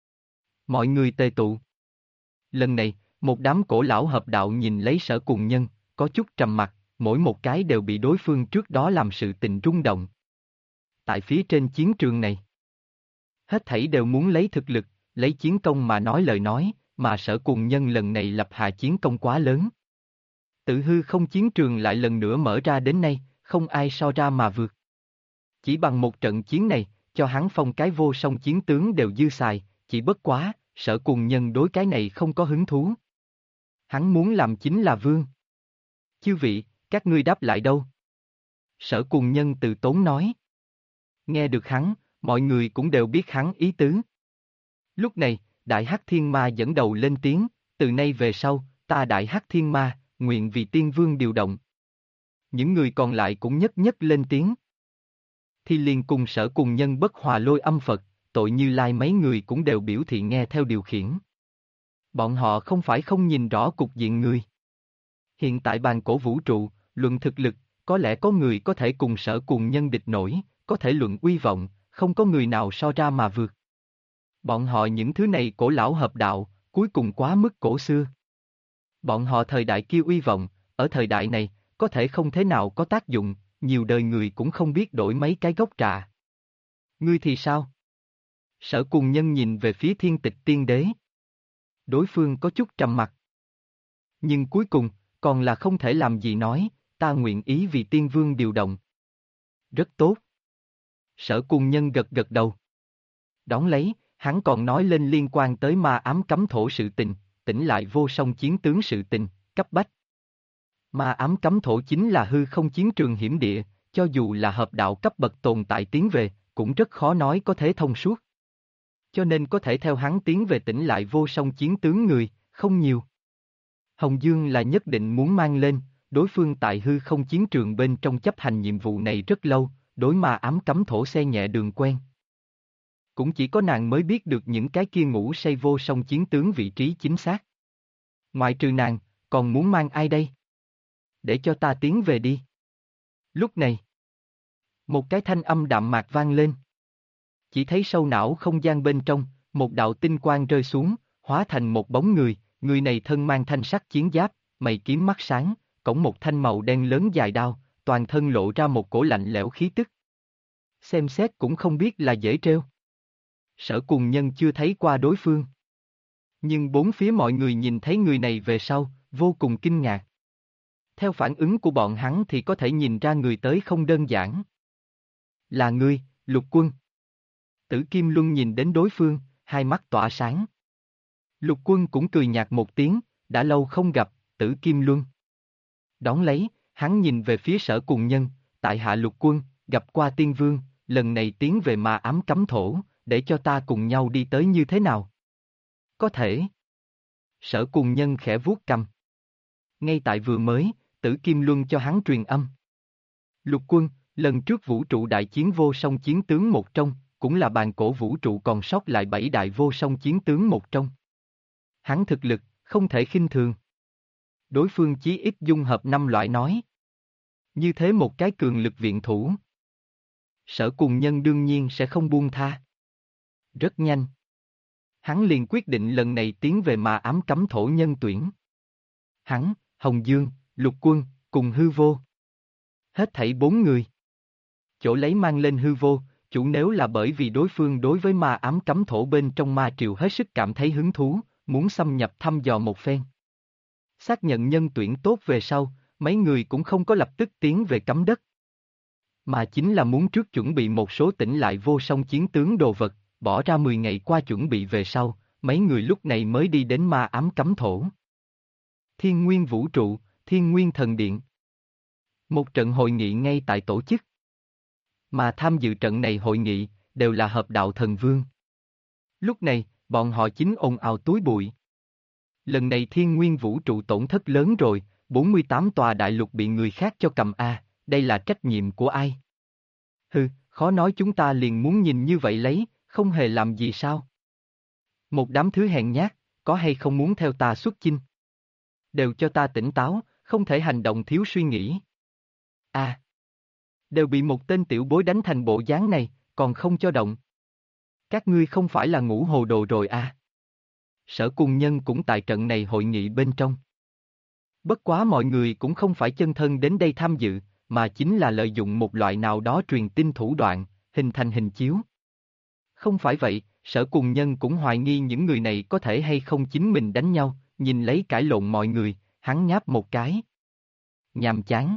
A: Mọi người tề tụ. Lần này, một đám cổ lão hợp đạo nhìn lấy Sở Cùng Nhân, có chút trầm mặc, mỗi một cái đều bị đối phương trước đó làm sự tình rung động. Tại phía trên chiến trường này, hết thảy đều muốn lấy thực lực, lấy chiến công mà nói lời nói, mà Sở Cùng Nhân lần này lập hạ chiến công quá lớn. Tự hư không chiến trường lại lần nữa mở ra đến nay, không ai so ra mà vượt. Chỉ bằng một trận chiến này, cho hắn phong cái vô song chiến tướng đều dư xài, chỉ bất quá, Sở Cùng Nhân đối cái này không có hứng thú. Hắn muốn làm chính là vương. Chư vị, các ngươi đáp lại đâu? Sở Cùng Nhân từ tốn nói. Nghe được hắn, mọi người cũng đều biết hắn ý tứ. Lúc này, Đại Hắc Thiên Ma dẫn đầu lên tiếng, từ nay về sau, ta Đại Hắc Thiên Ma, nguyện vì tiên vương điều động. Những người còn lại cũng nhất nhất lên tiếng. Thì liền cùng Sở Cùng Nhân bất hòa lôi âm Phật, tội Như Lai mấy người cũng đều biểu thị nghe theo điều khiển. Bọn họ không phải không nhìn rõ cục diện người. Hiện tại bàn cổ vũ trụ, luận thực lực, có lẽ có người có thể cùng Sở Cùng Nhân địch nổi, có thể luận uy vọng, không có người nào so ra mà vượt. Bọn họ những thứ này cổ lão hợp đạo, cuối cùng quá mức cổ xưa. Bọn họ thời đại kia uy vọng, ở thời đại này, có thể không thế nào có tác dụng, nhiều đời người cũng không biết đổi mấy cái gốc trà. Ngươi thì sao? Sở Cùng Nhân nhìn về phía Thiên Tịch Tiên Đế. Đối phương có chút trầm mặc. Nhưng cuối cùng, còn là không thể làm gì nói, ta nguyện ý vì tiên vương điều động. Rất tốt. Sở Cùng Nhân gật gật đầu. Đón lấy, hắn còn nói lên liên quan tới ma ám cấm thổ sự tình, tỉnh lại vô song chiến tướng sự tình, cấp bách. Ma ám cấm thổ chính là hư không chiến trường hiểm địa, cho dù là hợp đạo cấp bậc tồn tại tiến về, cũng rất khó nói có thể thông suốt. Cho nên có thể theo hắn tiến về tỉnh lại vô song chiến tướng người, không nhiều. Hồng Dương là nhất định muốn mang lên, đối phương tại hư không chiến trường bên trong chấp hành nhiệm vụ này rất lâu, đối ma ám cấm thổ xe nhẹ đường quen. Cũng chỉ có nàng mới biết được những cái kia ngủ say vô song chiến tướng vị trí chính xác. Ngoại trừ nàng, còn muốn mang ai đây? Để cho ta tiến về đi. Lúc này, Một cái thanh âm đạm mạc vang lên. Chỉ thấy sâu não không gian bên trong, một đạo tinh quang rơi xuống, hóa thành một bóng người, người này thân mang thanh sắc chiến giáp, mày kiếm mắt sáng, cõng một thanh màu đen lớn dài đao, toàn thân lộ ra một cổ lạnh lẽo khí tức. Xem xét cũng không biết là dễ trêu. Sở Cùng Nhân chưa thấy qua đối phương. Nhưng bốn phía mọi người nhìn thấy người này về sau, vô cùng kinh ngạc. Theo phản ứng của bọn hắn thì có thể nhìn ra người tới không đơn giản. Là ngươi, Lục Quân. Tử Kim Luân nhìn đến đối phương, hai mắt tỏa sáng. Lục Quân cũng cười nhạt một tiếng, đã lâu không gặp, Tử Kim Luân. Đón lấy, hắn nhìn về phía Sở Cùng Nhân, tại hạ Lục Quân, gặp qua Tiên Vương, lần này tiến về Ma Ám Cấm Thổ, để cho ta cùng nhau đi tới như thế nào? Có thể. Sở Cùng Nhân khẽ vuốt cằm. Ngay tại vừa mới, Tử Kim Luân cho hắn truyền âm. Lục Quân, lần trước vũ trụ đại chiến vô song chiến tướng một trong, cũng là bàn cổ vũ trụ còn sót lại 7 đại vô song chiến tướng một trong. Hắn thực lực, không thể khinh thường. Đối phương chí ít dung hợp 5 loại nói. Như thế một cái cường lực viện thủ. Sở Cùng Nhân đương nhiên sẽ không buông tha. Rất nhanh. Hắn liền quyết định lần này tiến về Ma Ám Cấm Thổ nhân tuyển. Hắn, Hồng Dương, Lục Quân, cùng Hư Vô. Hết thảy 4 người. Chỗ lấy mang lên Hư Vô, chủ nếu là bởi vì đối phương đối với Ma Ám Cấm Thổ bên trong ma triều hết sức cảm thấy hứng thú, muốn xâm nhập thăm dò một phen. Xác nhận nhân tuyển tốt về sau, mấy người cũng không có lập tức tiến về cấm đất. Mà chính là muốn trước chuẩn bị một số tỉnh lại vô song chiến tướng đồ vật, bỏ ra 10 ngày qua chuẩn bị về sau, mấy người lúc này mới đi đến Ma Ám Cấm Thổ. Thiên Nguyên Vũ Trụ, Thiên Nguyên Thần Điện. Một trận hội nghị ngay tại tổ chức. Mà tham dự trận này hội nghị, đều là hợp đạo thần vương. Lúc này, bọn họ chính ồn ào túi bụi. Lần này Thiên Nguyên Vũ Trụ tổn thất lớn rồi, 48 tòa đại lục bị người khác cho cầm đây là trách nhiệm của ai? Hừ, khó nói chúng ta liền muốn nhìn như vậy lấy, không hề làm gì sao? Một đám thứ hèn nhát, có hay không muốn theo ta xuất chinh? Đều cho ta tỉnh táo, không thể hành động thiếu suy nghĩ. Đều bị một tên tiểu bối đánh thành bộ dáng này, còn không cho động. Các ngươi không phải là ngủ hồ đồ rồi Sở Cùng Nhân cũng tại trận này hội nghị bên trong. Bất quá mọi người cũng không phải chân thân đến đây tham dự, mà chính là lợi dụng một loại nào đó truyền tin thủ đoạn, hình thành hình chiếu. Không phải vậy, Sở Cùng Nhân cũng hoài nghi những người này có thể hay không chính mình đánh nhau, nhìn lấy cãi lộn mọi người, hắn nháp một cái. Nhàm chán.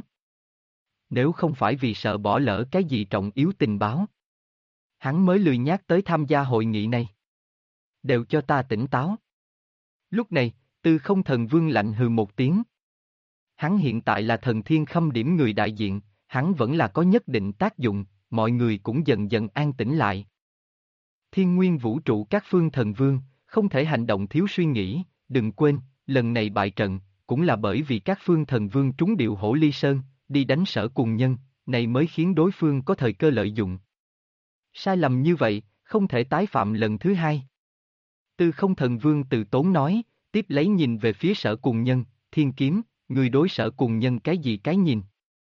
A: Nếu không phải vì sợ bỏ lỡ cái gì trọng yếu tình báo, hắn mới lười nhác tới tham gia hội nghị này. Đều cho ta tỉnh táo. Lúc này, Tư Không Thần Vương lạnh hừ một tiếng. Hắn hiện tại là thần thiên khâm điểm người đại diện, hắn vẫn là có nhất định tác dụng, mọi người cũng dần dần an tĩnh lại. Thiên Nguyên Vũ Trụ các phương thần vương, không thể hành động thiếu suy nghĩ, đừng quên, lần này bại trận, cũng là bởi vì các phương thần vương trúng điệu Hổ Ly Sơn, đi đánh Sở Cùng Nhân, này mới khiến đối phương có thời cơ lợi dụng. Sai lầm như vậy, không thể tái phạm lần thứ hai. Tư Không Thần Vương từ tốn nói, tiếp lấy nhìn về phía Sở Cùng Nhân, Thiên Kiếm, người đối Sở Cùng Nhân cái gì cái nhìn.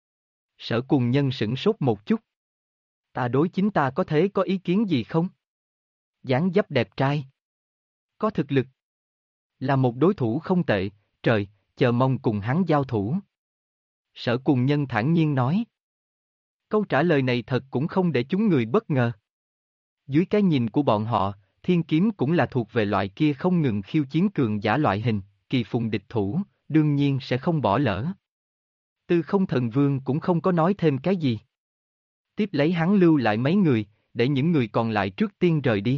A: Sở Cùng Nhân sửng sốt một chút. Ta đối chính ta có thể có ý kiến gì không? Dáng dấp đẹp trai. Có thực lực. Là một đối thủ không tệ, trời, chờ mong cùng hắn giao thủ. Sở Cùng Nhân thản nhiên nói. Câu trả lời này thật cũng không để chúng người bất ngờ. Dưới cái nhìn của bọn họ, Thiên Kiếm cũng là thuộc về loại kia không ngừng khiêu chiến cường giả loại hình, kỳ phùng địch thủ, đương nhiên sẽ không bỏ lỡ. Tư Không Thần Vương cũng không có nói thêm cái gì. Tiếp lấy hắn lưu lại mấy người, để những người còn lại trước tiên rời đi.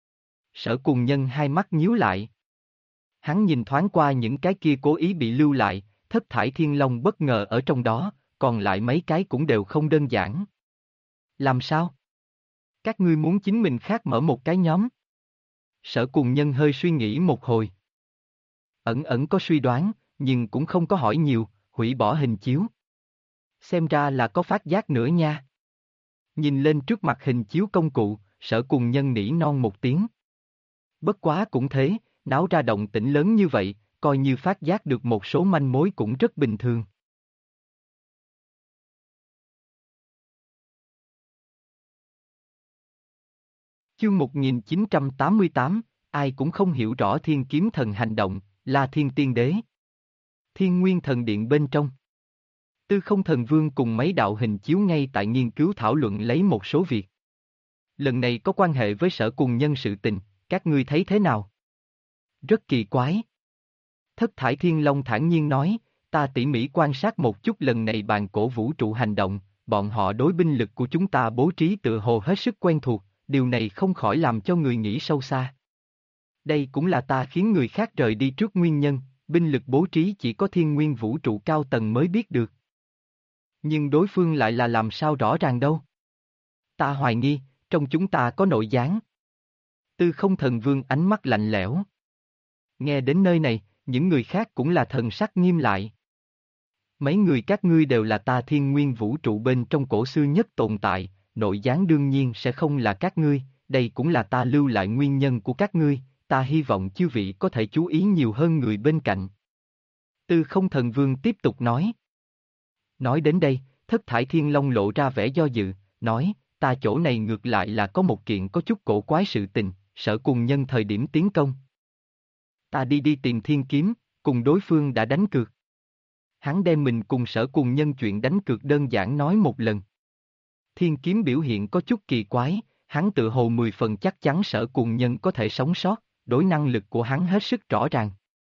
A: Sở Cùng Nhân hai mắt nhíu lại. Hắn nhìn thoáng qua những cái kia cố ý bị lưu lại, Thất Thải Thiên Long bất ngờ ở trong đó, còn lại mấy cái cũng đều không đơn giản. Làm sao? Các ngươi muốn chính mình khác mở một cái nhóm? Sở Cùng Nhân hơi suy nghĩ một hồi. Ẩn ẩn có suy đoán, nhưng cũng không có hỏi nhiều, hủy bỏ hình chiếu. Xem ra là có phát giác nữa nha. Nhìn lên trước mặt hình chiếu công cụ, Sở Cùng Nhân nỉ non một tiếng. Bất quá cũng thế, náo ra động tĩnh lớn như vậy, coi như phát giác được một số manh mối cũng rất bình thường. Chương 1988, ai cũng không hiểu rõ thiên kiếm thần hành động, là thiên tiên đế. Thiên nguyên thần điện bên trong. Tư không thần vương cùng mấy đạo hình chiếu ngay tại nghiên cứu thảo luận lấy một số việc. Lần này có quan hệ với sở cùng nhân sự tình, các ngươi thấy thế nào? Rất kỳ quái. Thất thải thiên long thản nhiên nói, ta tỉ mỉ quan sát một chút lần này bàn cổ vũ trụ hành động, bọn họ đối binh lực của chúng ta bố trí tựa hồ hết sức quen thuộc, điều này không khỏi làm cho người nghĩ sâu xa. Đây cũng là ta khiến người khác rời đi trước nguyên nhân, binh lực bố trí chỉ có thiên nguyên vũ trụ cao tầng mới biết được. Nhưng đối phương lại là làm sao rõ ràng đâu. Ta hoài nghi, trong chúng ta có nội gián. Tư không thần vương ánh mắt lạnh lẽo. Nghe đến nơi này, những người khác cũng là thần sắc nghiêm lại. Mấy người các ngươi đều là ta thiên nguyên vũ trụ bên trong cổ xưa nhất tồn tại, nội gián đương nhiên sẽ không là các ngươi, đây cũng là ta lưu lại nguyên nhân của các ngươi, ta hy vọng chư vị có thể chú ý nhiều hơn người bên cạnh. Tư không thần vương tiếp tục nói. Nói đến đây, thất thải thiên long lộ ra vẻ do dự, nói, ta chỗ này ngược lại là có một kiện có chút cổ quái sự tình, sở cùng nhân thời điểm tiến công. Ta đi tìm thiên kiếm, cùng đối phương đã đánh cược. Hắn đem mình cùng sở cùng nhân chuyện đánh cược đơn giản nói một lần. Thiên kiếm biểu hiện có chút kỳ quái, hắn tự hồ 10 phần chắc chắn sở cùng nhân có thể sống sót, đối năng lực của hắn hết sức rõ ràng.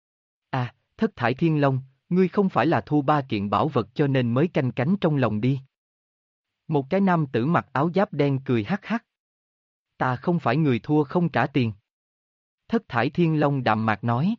A: À, thất thải thiên long, ngươi không phải là thu 3 kiện bảo vật cho nên mới canh cánh trong lòng đi. Một cái nam tử mặc áo giáp đen cười hắc hắc. Ta không phải người thua không trả tiền. Thất thải thiên long đạm mạc nói.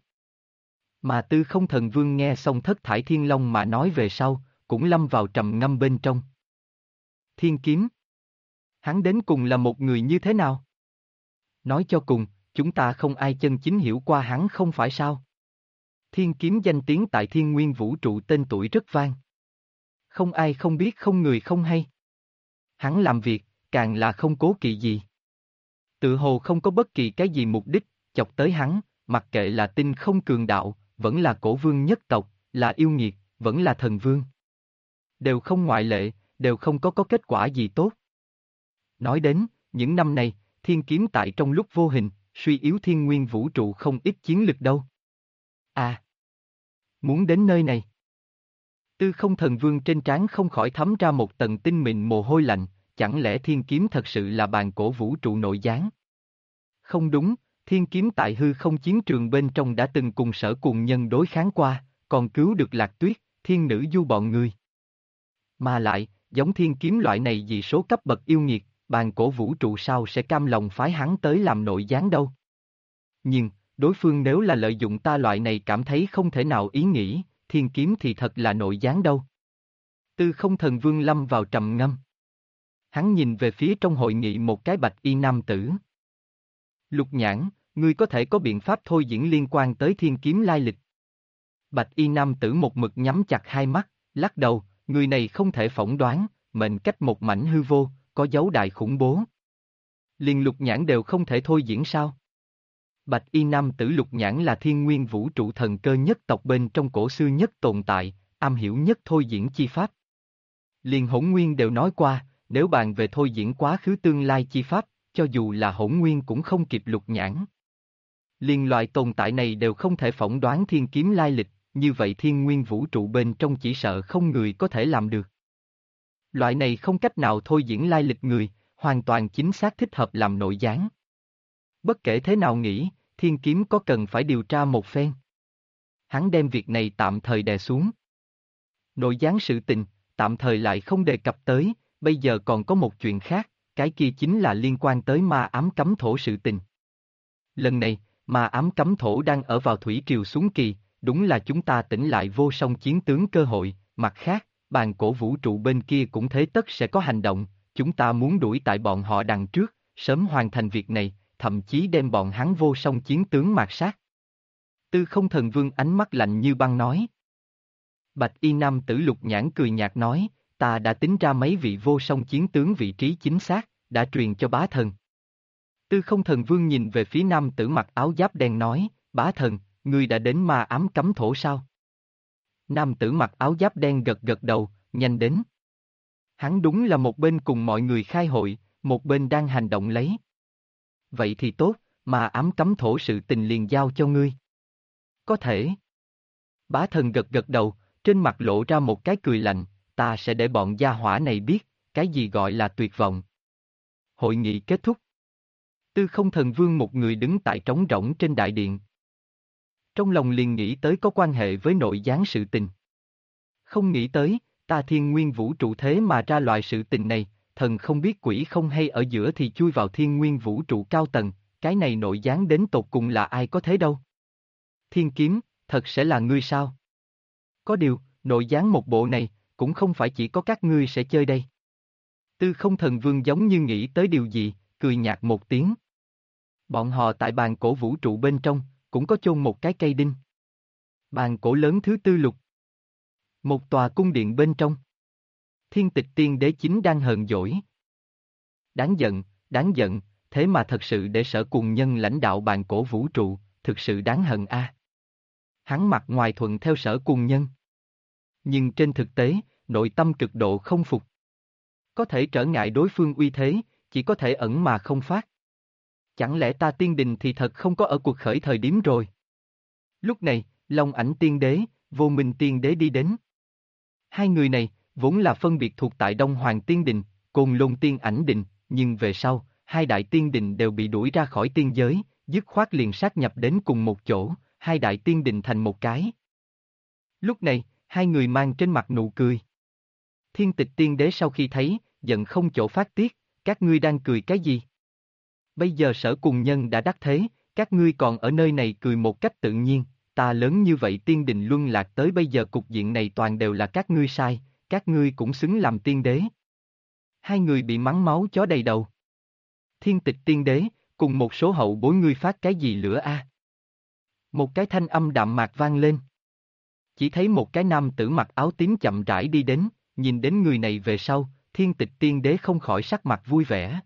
A: Mà tư không thần vương nghe xong thất thải thiên long mà nói về sau, cũng lâm vào trầm ngâm bên trong. Thiên kiếm. Hắn đến cùng là một người như thế nào? Nói cho cùng, chúng ta không ai chân chính hiểu qua hắn không phải sao? Thiên kiếm danh tiếng tại thiên nguyên vũ trụ tên tuổi rất vang. Không ai không biết không người không hay. Hắn làm việc, càng là không cố kỵ gì. Tự hồ không có bất kỳ cái gì mục đích, chọc tới hắn, mặc kệ là tinh không cường đạo, vẫn là cổ vương nhất tộc, là yêu nghiệt, vẫn là thần vương. Đều không ngoại lệ, đều không có kết quả gì tốt. Nói đến, những năm này, thiên kiếm tại trong lúc vô hình, suy yếu thiên nguyên vũ trụ không ít chiến lực đâu. À! Muốn đến nơi này. Tư không thần vương trên trán không khỏi thấm ra một tầng tinh mịn mồ hôi lạnh, chẳng lẽ thiên kiếm thật sự là bàn cổ vũ trụ nội gián? Không đúng, thiên kiếm tại hư không chiến trường bên trong đã từng cùng sở cùng nhân đối kháng qua, còn cứu được Lạc Tuyết, thiên nữ du bọn người. Mà lại, giống thiên kiếm loại này vì số cấp bậc yêu nghiệt, bàn cổ vũ trụ sao sẽ cam lòng phái hắn tới làm nội gián đâu. Nhưng, đối phương nếu là lợi dụng ta loại này cảm thấy không thể nào ý nghĩ, thiên kiếm thì thật là nội gián đâu. Tư không thần vương lâm vào trầm ngâm. Hắn nhìn về phía trong hội nghị một cái bạch y nam tử. Lục nhãn, ngươi có thể có biện pháp thôi diễn liên quan tới thiên kiếm lai lịch. Bạch y nam tử một mực nhắm chặt hai mắt, lắc đầu, người này không thể phỏng đoán, mệnh cách một mảnh hư vô, có dấu đại khủng bố. Liền lục nhãn đều không thể thôi diễn sao? Bạch y nam tử lục nhãn là thiên nguyên vũ trụ thần cơ nhất tộc bên trong cổ xưa nhất tồn tại, am hiểu nhất thôi diễn chi pháp. Liền Hỗn Nguyên đều nói qua, nếu bàn về thôi diễn quá khứ tương lai chi pháp, cho dù là Hỗn Nguyên cũng không kịp lục nhãn. Liền loại tồn tại này đều không thể phỏng đoán thiên kiếm lai lịch, như vậy thiên nguyên vũ trụ bên trong chỉ sợ không người có thể làm được. Loại này không cách nào thôi diễn lai lịch người, hoàn toàn chính xác thích hợp làm nội gián. Bất kể thế nào nghĩ, thiên kiếm có cần phải điều tra một phen. Hắn đem việc này tạm thời đè xuống. Nội gián sự tình, tạm thời lại không đề cập tới, bây giờ còn có một chuyện khác, cái kia chính là liên quan tới ma ám cấm thổ sự tình. Lần này, ma ám cấm thổ đang ở vào thủy triều xuống kỳ, đúng là chúng ta tỉnh lại vô song chiến tướng cơ hội, mặt khác, bàn cổ vũ trụ bên kia cũng thế tất sẽ có hành động, chúng ta muốn đuổi tại bọn họ đằng trước, sớm hoàn thành việc này, thậm chí đem bọn hắn vô song chiến tướng mạt sát. Tư không thần vương ánh mắt lạnh như băng nói. Bạch y nam tử lục nhãn cười nhạt nói, ta đã tính ra mấy vị vô song chiến tướng vị trí chính xác, đã truyền cho bá thần. Tư không thần vương nhìn về phía nam tử mặc áo giáp đen nói, bá thần, ngươi đã đến ma ám cấm thổ sao? Nam tử mặc áo giáp đen gật gật đầu, nhanh đến. Hắn đúng là một bên cùng mọi người khai hội, một bên đang hành động lấy. vậy thì tốt, mà ám cấm thổ sự tình liền giao cho ngươi. Có thể. Bá thần gật gật đầu, trên mặt lộ ra một cái cười lạnh, ta sẽ để bọn gia hỏa này biết, cái gì gọi là tuyệt vọng. Hội nghị kết thúc. Tư Không Thần Vương một người đứng tại trống rỗng trên đại điện. Trong lòng liền nghĩ tới có quan hệ với nội gián sự tình. Không nghĩ tới, ta thiên nguyên vũ trụ thế mà ra loại sự tình này, thần không biết quỷ không hay ở giữa thì chui vào thiên nguyên vũ trụ cao tầng, cái này nội gián đến tột cùng là ai có thế đâu. Thiên kiếm, thật sẽ là ngươi sao? Có điều, nội gián một bộ này, cũng không phải chỉ có các ngươi sẽ chơi đây. Tư Không Thần Vương giống như nghĩ tới điều gì, cười nhạt một tiếng. Bọn họ tại bàn cổ vũ trụ bên trong, cũng có chôn một cái cây đinh. Bàn cổ lớn thứ tư lục. Một tòa cung điện bên trong. Thiên Tịch Tiên Đế chính đang hờn dỗi. Đáng giận, thế mà thật sự để Sở Cùng Nhân lãnh đạo bàn cổ vũ trụ, thực sự đáng hận a. Hắn mặt ngoài thuận theo Sở Cùng Nhân. Nhưng trên thực tế, nội tâm cực độ không phục. Có thể trở ngại đối phương uy thế, chỉ có thể ẩn mà không phát. Chẳng lẽ ta tiên đình thì thật không có ở cuộc khởi thời điểm rồi? Lúc này, Long Ảnh Tiên Đế, Vô Minh Tiên Đế đi đến. Hai người này, vốn là phân biệt thuộc tại Đông Hoàng Tiên Đình, Côn Lôn Tiên Ảnh Đình, nhưng về sau, hai đại tiên đình đều bị đuổi ra khỏi tiên giới, dứt khoát liền sát nhập đến cùng một chỗ, hai đại tiên đình thành một cái. Lúc này, hai người mang trên mặt nụ cười. Thiên Tịch Tiên Đế sau khi thấy, giận không chỗ phát tiết, các ngươi đang cười cái gì? Bây giờ Sở Cùng Nhân đã đắc thế, các ngươi còn ở nơi này cười một cách tự nhiên, ta lớn như vậy tiên đình luân lạc tới bây giờ cục diện này toàn đều là các ngươi sai, các ngươi cũng xứng làm tiên đế. Hai người bị mắng máu chó đầy đầu. Thiên Tịch Tiên Đế, cùng một số hậu bối ngươi phát cái gì lửa a? Một cái thanh âm đạm mạc vang lên. Chỉ thấy một cái nam tử mặc áo tím chậm rãi đi đến, nhìn đến người này về sau, Thiên Tịch Tiên Đế không khỏi sắc mặt vui vẻ.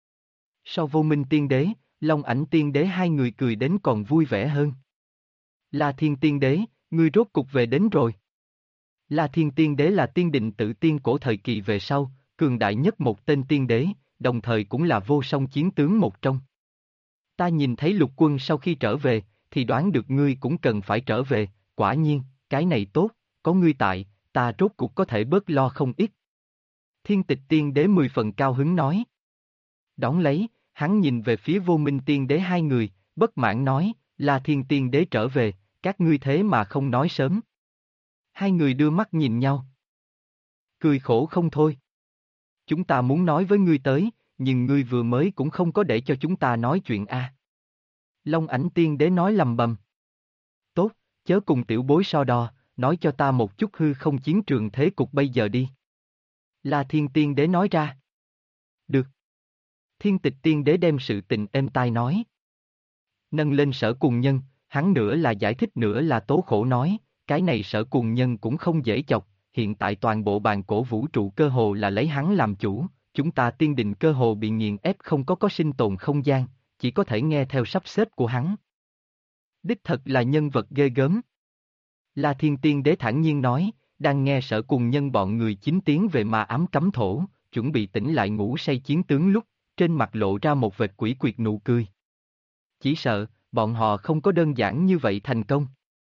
A: So Vô Minh Tiên Đế, Long Ảnh Tiên Đế hai người cười đến còn vui vẻ hơn. La Thiên Tiên Đế, ngươi rốt cục về đến rồi. La Thiên Tiên Đế là tiên định tự tiên cổ thời kỳ về sau, cường đại nhất một tên tiên đế, đồng thời cũng là vô song chiến tướng một trong. Ta nhìn thấy lục quân sau khi trở về, thì đoán được ngươi cũng cần phải trở về, quả nhiên, cái này tốt, có ngươi tại, ta rốt cục có thể bớt lo không ít. Thiên Tịch Tiên Đế 10 phần cao hứng nói. Đón lấy, hắn nhìn về phía Vô Minh Tiên Đế hai người, bất mãn nói, La Thiên Tiên Đế trở về, các ngươi thế mà không nói sớm. Hai người đưa mắt nhìn nhau. Cười khổ không thôi. Chúng ta muốn nói với ngươi tới, nhưng ngươi vừa mới cũng không có để cho chúng ta nói chuyện a. Long Ảnh Tiên Đế nói lầm bầm. Tốt, chớ cùng tiểu bối so đo, nói cho ta một chút hư không chiến trường thế cục bây giờ đi. La Thiên Tiên Đế nói ra. Được. Thiên Tịch Tiên Đế đem sự tình êm tai nói. Nâng lên Sở Cùng Nhân, hắn nửa là giải thích nửa là tố khổ nói, cái này Sở Cùng Nhân cũng không dễ chọc, hiện tại toàn bộ bàn cổ vũ trụ cơ hồ là lấy hắn làm chủ, chúng ta tiên đình cơ hồ bị nghiền ép không có sinh tồn không gian, chỉ có thể nghe theo sắp xếp của hắn. Đích thật là nhân vật ghê gớm. La Thiên Tiên Đế thản nhiên nói, đang nghe Sở Cùng Nhân bọn người chính tiến về ma ám cấm thổ, chuẩn bị tỉnh lại ngủ say chiến tướng lúc, trên mặt lộ ra một vệt quỷ quyệt nụ cười. Chỉ sợ, bọn họ không có đơn giản như vậy thành công.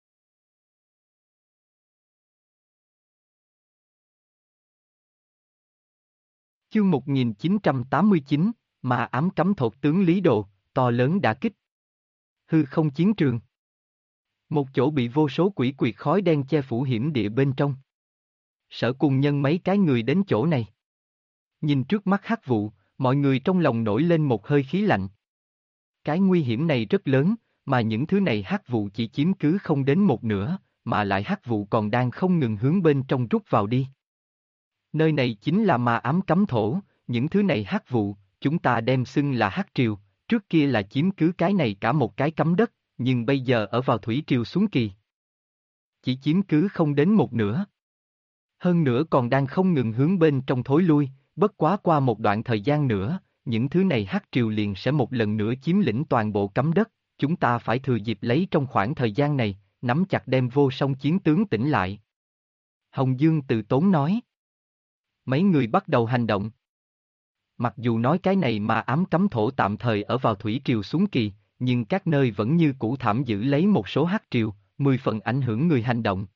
A: Chương 1989, mà ám cấm thột tướng Lý Đồ, to lớn đả kích. Hư không chiến trường. Một chỗ bị vô số quỷ quyệt khói đen che phủ hiểm địa bên trong. Sở Cùng Nhân mấy cái người đến chỗ này. Nhìn trước mắt hắc vụ, mọi người trong lòng nổi lên một hơi khí lạnh. Cái nguy hiểm này rất lớn, mà những thứ này hắc vụ chỉ chiếm cứ không đến một nửa, mà lại hắc vụ còn đang không ngừng hướng bên trong rút vào đi. Nơi này chính là ma ám cấm thổ, những thứ này hắc vụ, chúng ta đem xưng là hắc triều, trước kia là chiếm cứ cái này cả một cái cấm đất, nhưng bây giờ ở vào thủy triều xuống kỳ. Chỉ chiếm cứ không đến một nửa. Hơn nữa còn đang không ngừng hướng bên trong thối lui, bất quá qua một đoạn thời gian nữa, những thứ này hắc triều liền sẽ một lần nữa chiếm lĩnh toàn bộ cấm đất, chúng ta phải thừa dịp lấy trong khoảng thời gian này, nắm chặt đem vô song chiến tướng tỉnh lại. Hồng Dương từ tốn nói. Mấy người bắt đầu hành động. Mặc dù nói cái này mà ám cấm thổ tạm thời ở vào thủy triều xuống kỳ, nhưng các nơi vẫn như cũ thảm giữ lấy một số hắc triều, 10 phần ảnh hưởng người hành động.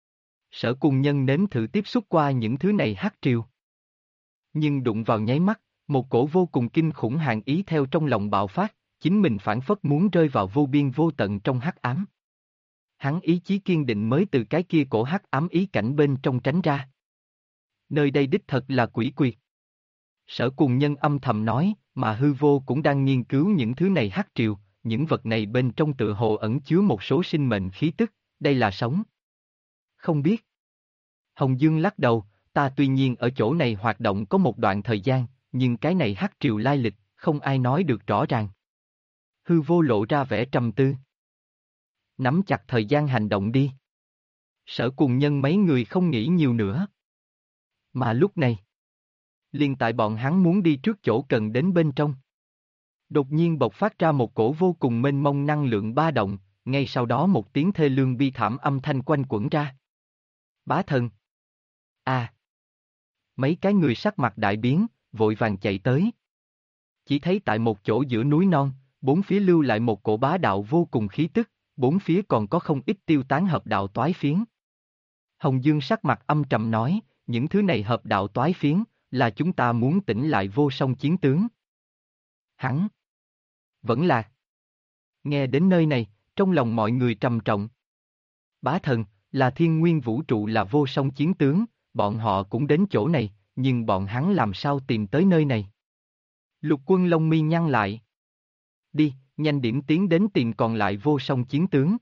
A: Sở Cùng Nhân nếm thử tiếp xúc qua những thứ này hắc triều. Nhưng đụng vào nháy mắt, một cổ vô cùng kinh khủng hàn ý theo trong lòng bạo phát, chính mình phảng phất muốn rơi vào vô biên vô tận trong hắc ám. Hắn ý chí kiên định mới từ cái kia cổ hắc ám ý cảnh bên trong tránh ra. Nơi đây đích thật là quỷ quyệt. Sở Cùng Nhân âm thầm nói, mà hư vô cũng đang nghiên cứu những thứ này hắc triều, những vật này bên trong tựa hồ ẩn chứa một số sinh mệnh khí tức, đây là sống. Không biết. Hồng Dương lắc đầu, ta tuy nhiên ở chỗ này hoạt động có một đoạn thời gian, nhưng cái này hắc triều lai lịch, không ai nói được rõ ràng. Hư vô lộ ra vẻ trầm tư. Nắm chặt thời gian hành động đi. Sở Cùng Nhân mấy người không nghĩ nhiều nữa. Mà lúc này, liền tại bọn hắn muốn đi trước chỗ cần đến bên trong. Đột nhiên bộc phát ra một cổ vô cùng mênh mông năng lượng ba động, ngay sau đó một tiếng thê lương bi thảm âm thanh quanh quẩn ra. Bá thần. À. Mấy cái người sắc mặt đại biến, vội vàng chạy tới. Chỉ thấy tại một chỗ giữa núi non, bốn phía lưu lại một cổ bá đạo vô cùng khí tức, bốn phía còn có không ít tiêu tán hợp đạo toái phiến. Hồng Dương sắc mặt âm trầm nói, những thứ này hợp đạo toái phiến, là chúng ta muốn tỉnh lại vô song chiến tướng. Hắn vẫn là. Nghe đến nơi này, trong lòng mọi người trầm trọng. Bá thần, là thiên nguyên vũ trụ là vô song chiến tướng, bọn họ cũng đến chỗ này, nhưng bọn hắn làm sao tìm tới nơi này? Lục Quân lông mi nhăn lại. Đi, nhanh điểm tiến đến tìm còn lại vô song chiến tướng.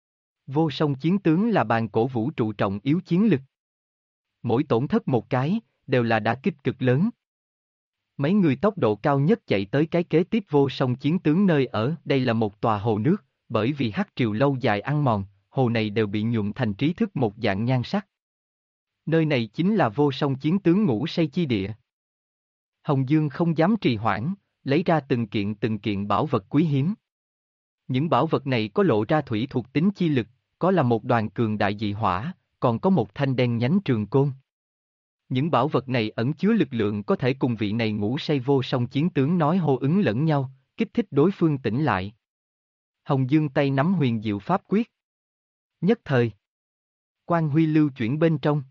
A: Vô song chiến tướng là bàn cổ vũ trụ trọng yếu chiến lực. Mỗi tổn thất một cái, đều là đả kích cực lớn. Mấy người tốc độ cao nhất chạy tới cái kế tiếp vô song chiến tướng nơi ở, đây là một tòa hồ nước, bởi vì hắc triều lâu dài ăn mòn, hồ này đều bị nhuộm thành trí thức một dạng nhan sắc. Nơi này chính là vô song chiến tướng ngủ say chi địa. Hồng Dương không dám trì hoãn, lấy ra từng kiện bảo vật quý hiếm. Những bảo vật này có lộ ra thủy thuộc tính chi lực, có là một đoàn cường đại dị hỏa, còn có một thanh đen nhánh trường côn. Những bảo vật này ẩn chứa lực lượng có thể cùng vị này ngủ say vô song chiến tướng nói hô ứng lẫn nhau, kích thích đối phương tỉnh lại. Hồng Dương tay nắm huyền diệu pháp quyết. Nhất thời, quang huy lưu chuyển bên trong.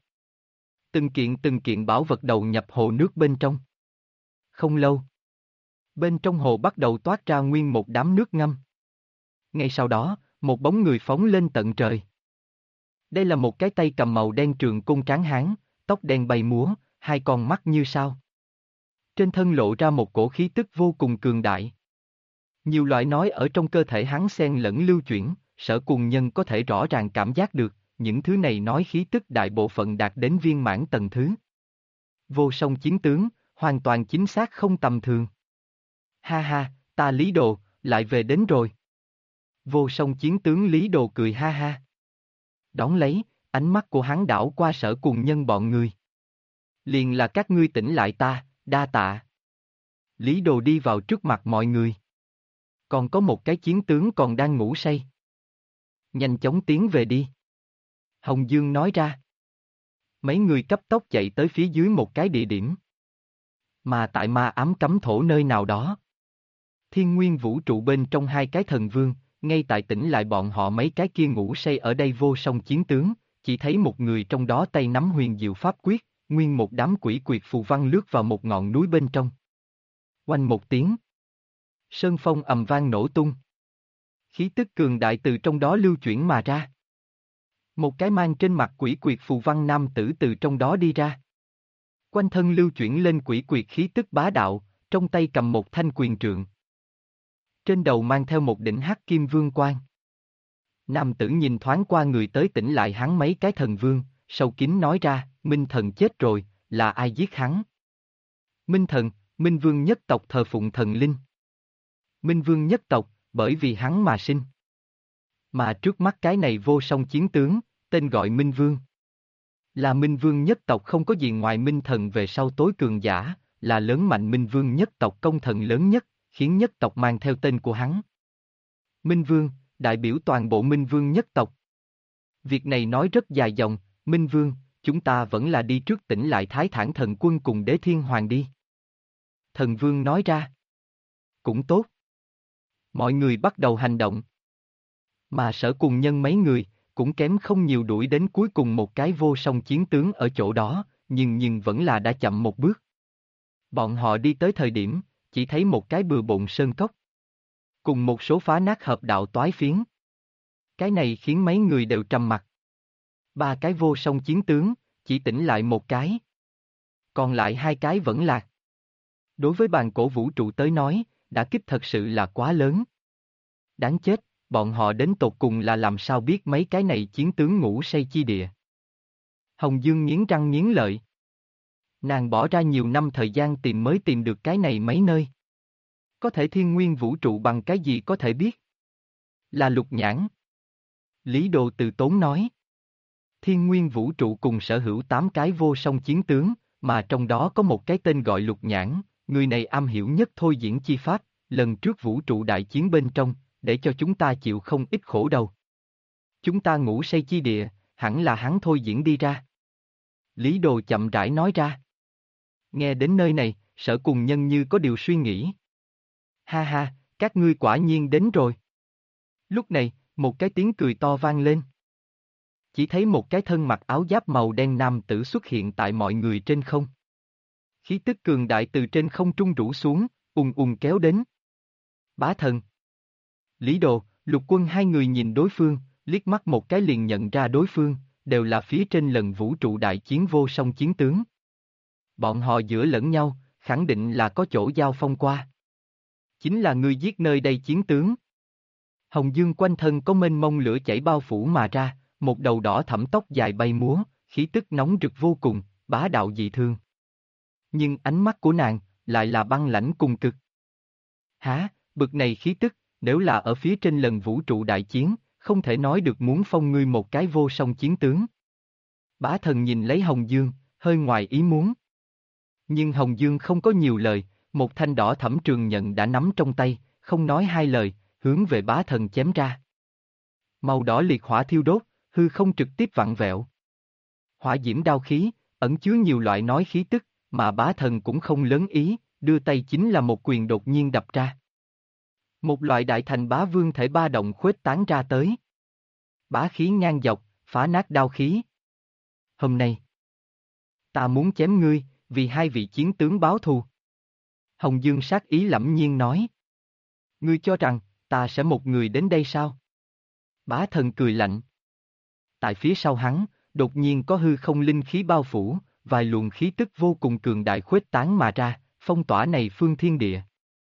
A: Từng kiện bảo vật đầu nhập hồ nước bên trong. Không lâu, bên trong hồ bắt đầu toát ra nguyên một đám nước ngâm. Ngay sau đó, một bóng người phóng lên tận trời. Đây là một cái tay cầm màu đen trường côn tráng hán, tóc đen bay múa, hai con mắt như sao. Trên thân lộ ra một cổ khí tức vô cùng cường đại. Nhiều loại nói ở trong cơ thể hắn xen lẫn lưu chuyển, Sở Cùng Nhân có thể rõ ràng cảm giác được, những thứ này nói khí tức đại bộ phận đạt đến viên mãn tầng thứ. Vô song chiến tướng, hoàn toàn chính xác không tầm thường. Ha ha, ta Lý Đồ, lại về đến rồi. Vô song chiến tướng Lý Đồ cười ha ha. Đón lấy, ánh mắt của hắn đảo qua Sở Cùng Nhân bọn người. Liền là các ngươi tỉnh lại ta, đa tạ. Lý Đồ đi vào trước mặt mọi người. Còn có một cái chiến tướng còn đang ngủ say. Nhanh chóng tiến về đi. Hồng Dương nói ra. Mấy người cấp tốc chạy tới phía dưới một cái địa điểm. Mà tại ma ám cấm thổ nơi nào đó. Thiên nguyên vũ trụ bên trong hai cái thần vương, ngay tại tỉnh lại bọn họ mấy cái kia ngủ say ở đây vô song chiến tướng, chỉ thấy một người trong đó tay nắm huyền diệu pháp quyết, nguyên một đám quỷ quyệt phù văn lướt vào một ngọn núi bên trong. Oanh một tiếng. Sơn phong ầm vang nổ tung. Khí tức cường đại từ trong đó lưu chuyển mà ra. Một cái mang trên mặt quỷ quyệt phù văn nam tử từ trong đó đi ra. Quanh thân lưu chuyển lên quỷ quyệt khí tức bá đạo, trong tay cầm một thanh quyền trượng. Trên đầu mang theo một đỉnh hắc kim vương quan. Nam tử nhìn thoáng qua người tới tỉnh lại hắn mấy cái thần vương, sâu kín nói ra, Minh thần chết rồi, là ai giết hắn? Minh thần, Minh vương nhất tộc thờ phụng thần linh. Minh vương nhất tộc, bởi vì hắn mà sinh. Mà trước mắt cái này vô song chiến tướng, tên gọi Minh vương. Là Minh vương nhất tộc không có gì ngoài Minh thần về sau tối cường giả, là lớn mạnh Minh vương nhất tộc công thần lớn nhất, khiến nhất tộc mang theo tên của hắn. Minh vương, đại biểu toàn bộ Minh vương nhất tộc. Việc này nói rất dài dòng, Minh vương, chúng ta vẫn là đi trước tỉnh lại Thái Thản thần quân cùng Đế Thiên Hoàng đi. thần vương nói ra. Cũng tốt. Mọi người bắt đầu hành động. Mà Sở Cùng Nhân mấy người, cũng kém không nhiều đuổi đến cuối cùng một cái vô song chiến tướng ở chỗ đó, nhưng vẫn là đã chậm một bước. Bọn họ đi tới thời điểm, chỉ thấy một cái bừa bộn sơn cốc. Cùng một số phá nát hợp đạo toái phiến. Cái này khiến mấy người đều trầm mặc. Ba cái vô song chiến tướng, chỉ tỉnh lại một cái. Còn lại hai cái vẫn lạc. Đối với bàn cổ vũ trụ tới nói, đả kích thật sự là quá lớn. Đáng chết, bọn họ đến tột cùng là làm sao biết mấy cái này chiến tướng ngủ say chi địa. Hồng Dương nghiến răng nghiến lợi. Nàng bỏ ra nhiều năm thời gian tìm mới tìm được cái này mấy nơi. Có thể thiên nguyên vũ trụ bằng cái gì có thể biết? Là lục nhãn. Lý Đồ từ tốn nói. Thiên nguyên vũ trụ cùng sở hữu 8 cái vô song chiến tướng, mà trong đó có một cái tên gọi lục nhãn, người này am hiểu nhất thôi diễn chi pháp, lần trước vũ trụ đại chiến bên trong, để cho chúng ta chịu không ít khổ đầu. Chúng ta ngủ say chi địa, hẳn là hắn thôi diễn đi ra. Lý Đồ chậm rãi nói ra. Nghe đến nơi này, Sở Cùng Nhân như có điều suy nghĩ. Ha ha, các ngươi quả nhiên đến rồi. Lúc này, một cái tiếng cười to vang lên. Chỉ thấy một cái thân mặc áo giáp màu đen nam tử xuất hiện tại mọi người trên không. Khí tức cường đại từ trên không trung rủ xuống, kéo đến. Bá thần. Lý Đồ, Lục Quân hai người nhìn đối phương, liếc mắt một cái liền nhận ra đối phương, đều là phía trên lần vũ trụ đại chiến vô song chiến tướng. Bọn họ giữa lẫn nhau, khẳng định là có chỗ giao phong qua. Chính là ngươi giết nơi đây chiến tướng. Hồng Dương quanh thân có mênh mông lửa chảy bao phủ mà ra, một đầu đỏ thẫm tóc dài bay múa, khí tức nóng rực vô cùng, bá đạo dị thương. Nhưng ánh mắt của nàng, lại là băng lãnh cùng cực. Hả, bực này khí tức, nếu là ở phía trên lần vũ trụ đại chiến, không thể nói được muốn phong ngươi một cái vô song chiến tướng. Bá thần nhìn lấy Hồng Dương, hơi ngoài ý muốn. Nhưng Hồng Dương không có nhiều lời, một thanh đỏ thẫm trường nhận đã nắm trong tay, không nói hai lời, hướng về bá thần chém ra. Màu đỏ liệt hỏa thiêu đốt, hư không trực tiếp vặn vẹo. Hỏa diễm đao khí, ẩn chứa nhiều loại nói khí tức, mà bá thần cũng không lớn ý, đưa tay chính là một quyền đột nhiên đập ra. Một loại đại thành bá vương thể ba động khuếch tán ra tới. Bá khí ngang dọc, phá nát đao khí. Hôm nay, ta muốn chém ngươi, vì hai vị chiến tướng báo thù. Hồng Dương sát ý lẫm nhiên nói. Ngươi cho rằng, ta sẽ một người đến đây sao? Bá thần cười lạnh. Tại phía sau hắn, đột nhiên có hư không linh khí bao phủ, vài luồng khí tức vô cùng cường đại khuếch tán mà ra, phong tỏa này phương thiên địa.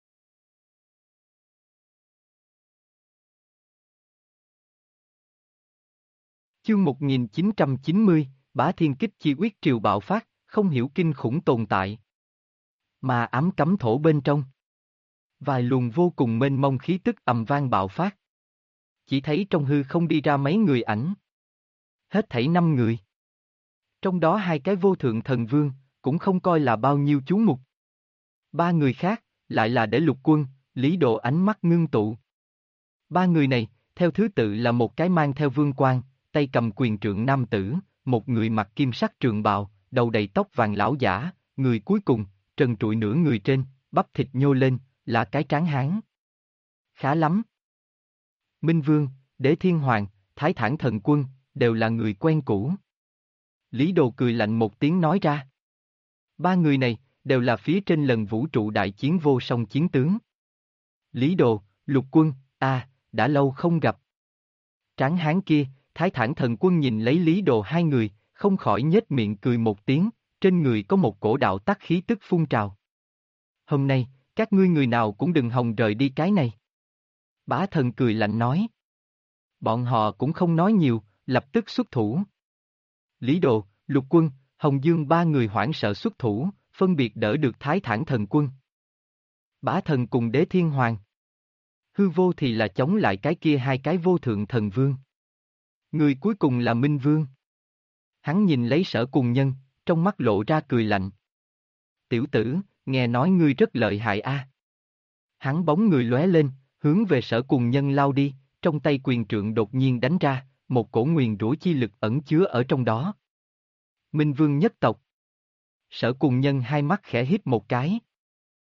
A: Chương 1990, Bá Thiên Kích Chi Uyết Triều bạo phát, không hiểu kinh khủng tồn tại. Mà ám cấm thổ bên trong. Vài luồng vô cùng mênh mông khí tức ầm vang bạo phát. Chỉ thấy trong hư không đi ra mấy người ảnh. Hết thảy 5 người. Trong đó hai cái vô thượng thần vương, cũng không coi là bao nhiêu chú mục. 3 người khác, lại là để Lục Quân, Lý Độ ánh mắt ngưng tụ. 3 người này, theo thứ tự là một cái mang theo vương quan, tay cầm quyền trượng nam tử, một người mặc kim sắc trường bào, đầu đầy tóc vàng lão giả, người cuối cùng, trần trụi nửa người trên, bắp thịt nhô lên, là cái tráng hán. Khá lắm. Minh Vương, Đế Thiên Hoàng, Thái Thản Thần Quân, đều là người quen cũ. Lý Đồ cười lạnh một tiếng nói ra. 3 người này, đều là phía trên lần vũ trụ đại chiến vô song chiến tướng. Lý Đồ, Lục Quân, đã lâu không gặp. Tráng hán kia, Thái Thản Thần Quân nhìn lấy Lý Đồ hai người, không khỏi nhếch miệng cười một tiếng, trên người có một cổ đạo tắc khí tức phun trào. Hôm nay, các ngươi người nào cũng đừng hòng rời đi cái này. Bá thần cười lạnh nói. Bọn họ cũng không nói nhiều, lập tức xuất thủ. Lý Đồ, Lục Quân, Hồng Dương 3 người hoảng sợ xuất thủ, phân biệt đỡ được Thái Thản Thần Quân. Bá thần cùng Đế Thiên Hoàng. Hư vô thì là chống lại cái kia hai cái vô thượng thần vương. Người cuối cùng là Minh Vương. Hắn nhìn lấy Sở Cùng Nhân, trong mắt lộ ra cười lạnh. Tiểu tử, nghe nói ngươi rất lợi hại a. Hắn bóng người lóe lên, hướng về Sở Cùng Nhân lao đi, trong tay quyền trượng đột nhiên đánh ra, một cổ nguyền rủa chi lực ẩn chứa ở trong đó. Minh Vương nhất tộc. Sở Cùng Nhân hai mắt khẽ híp một cái.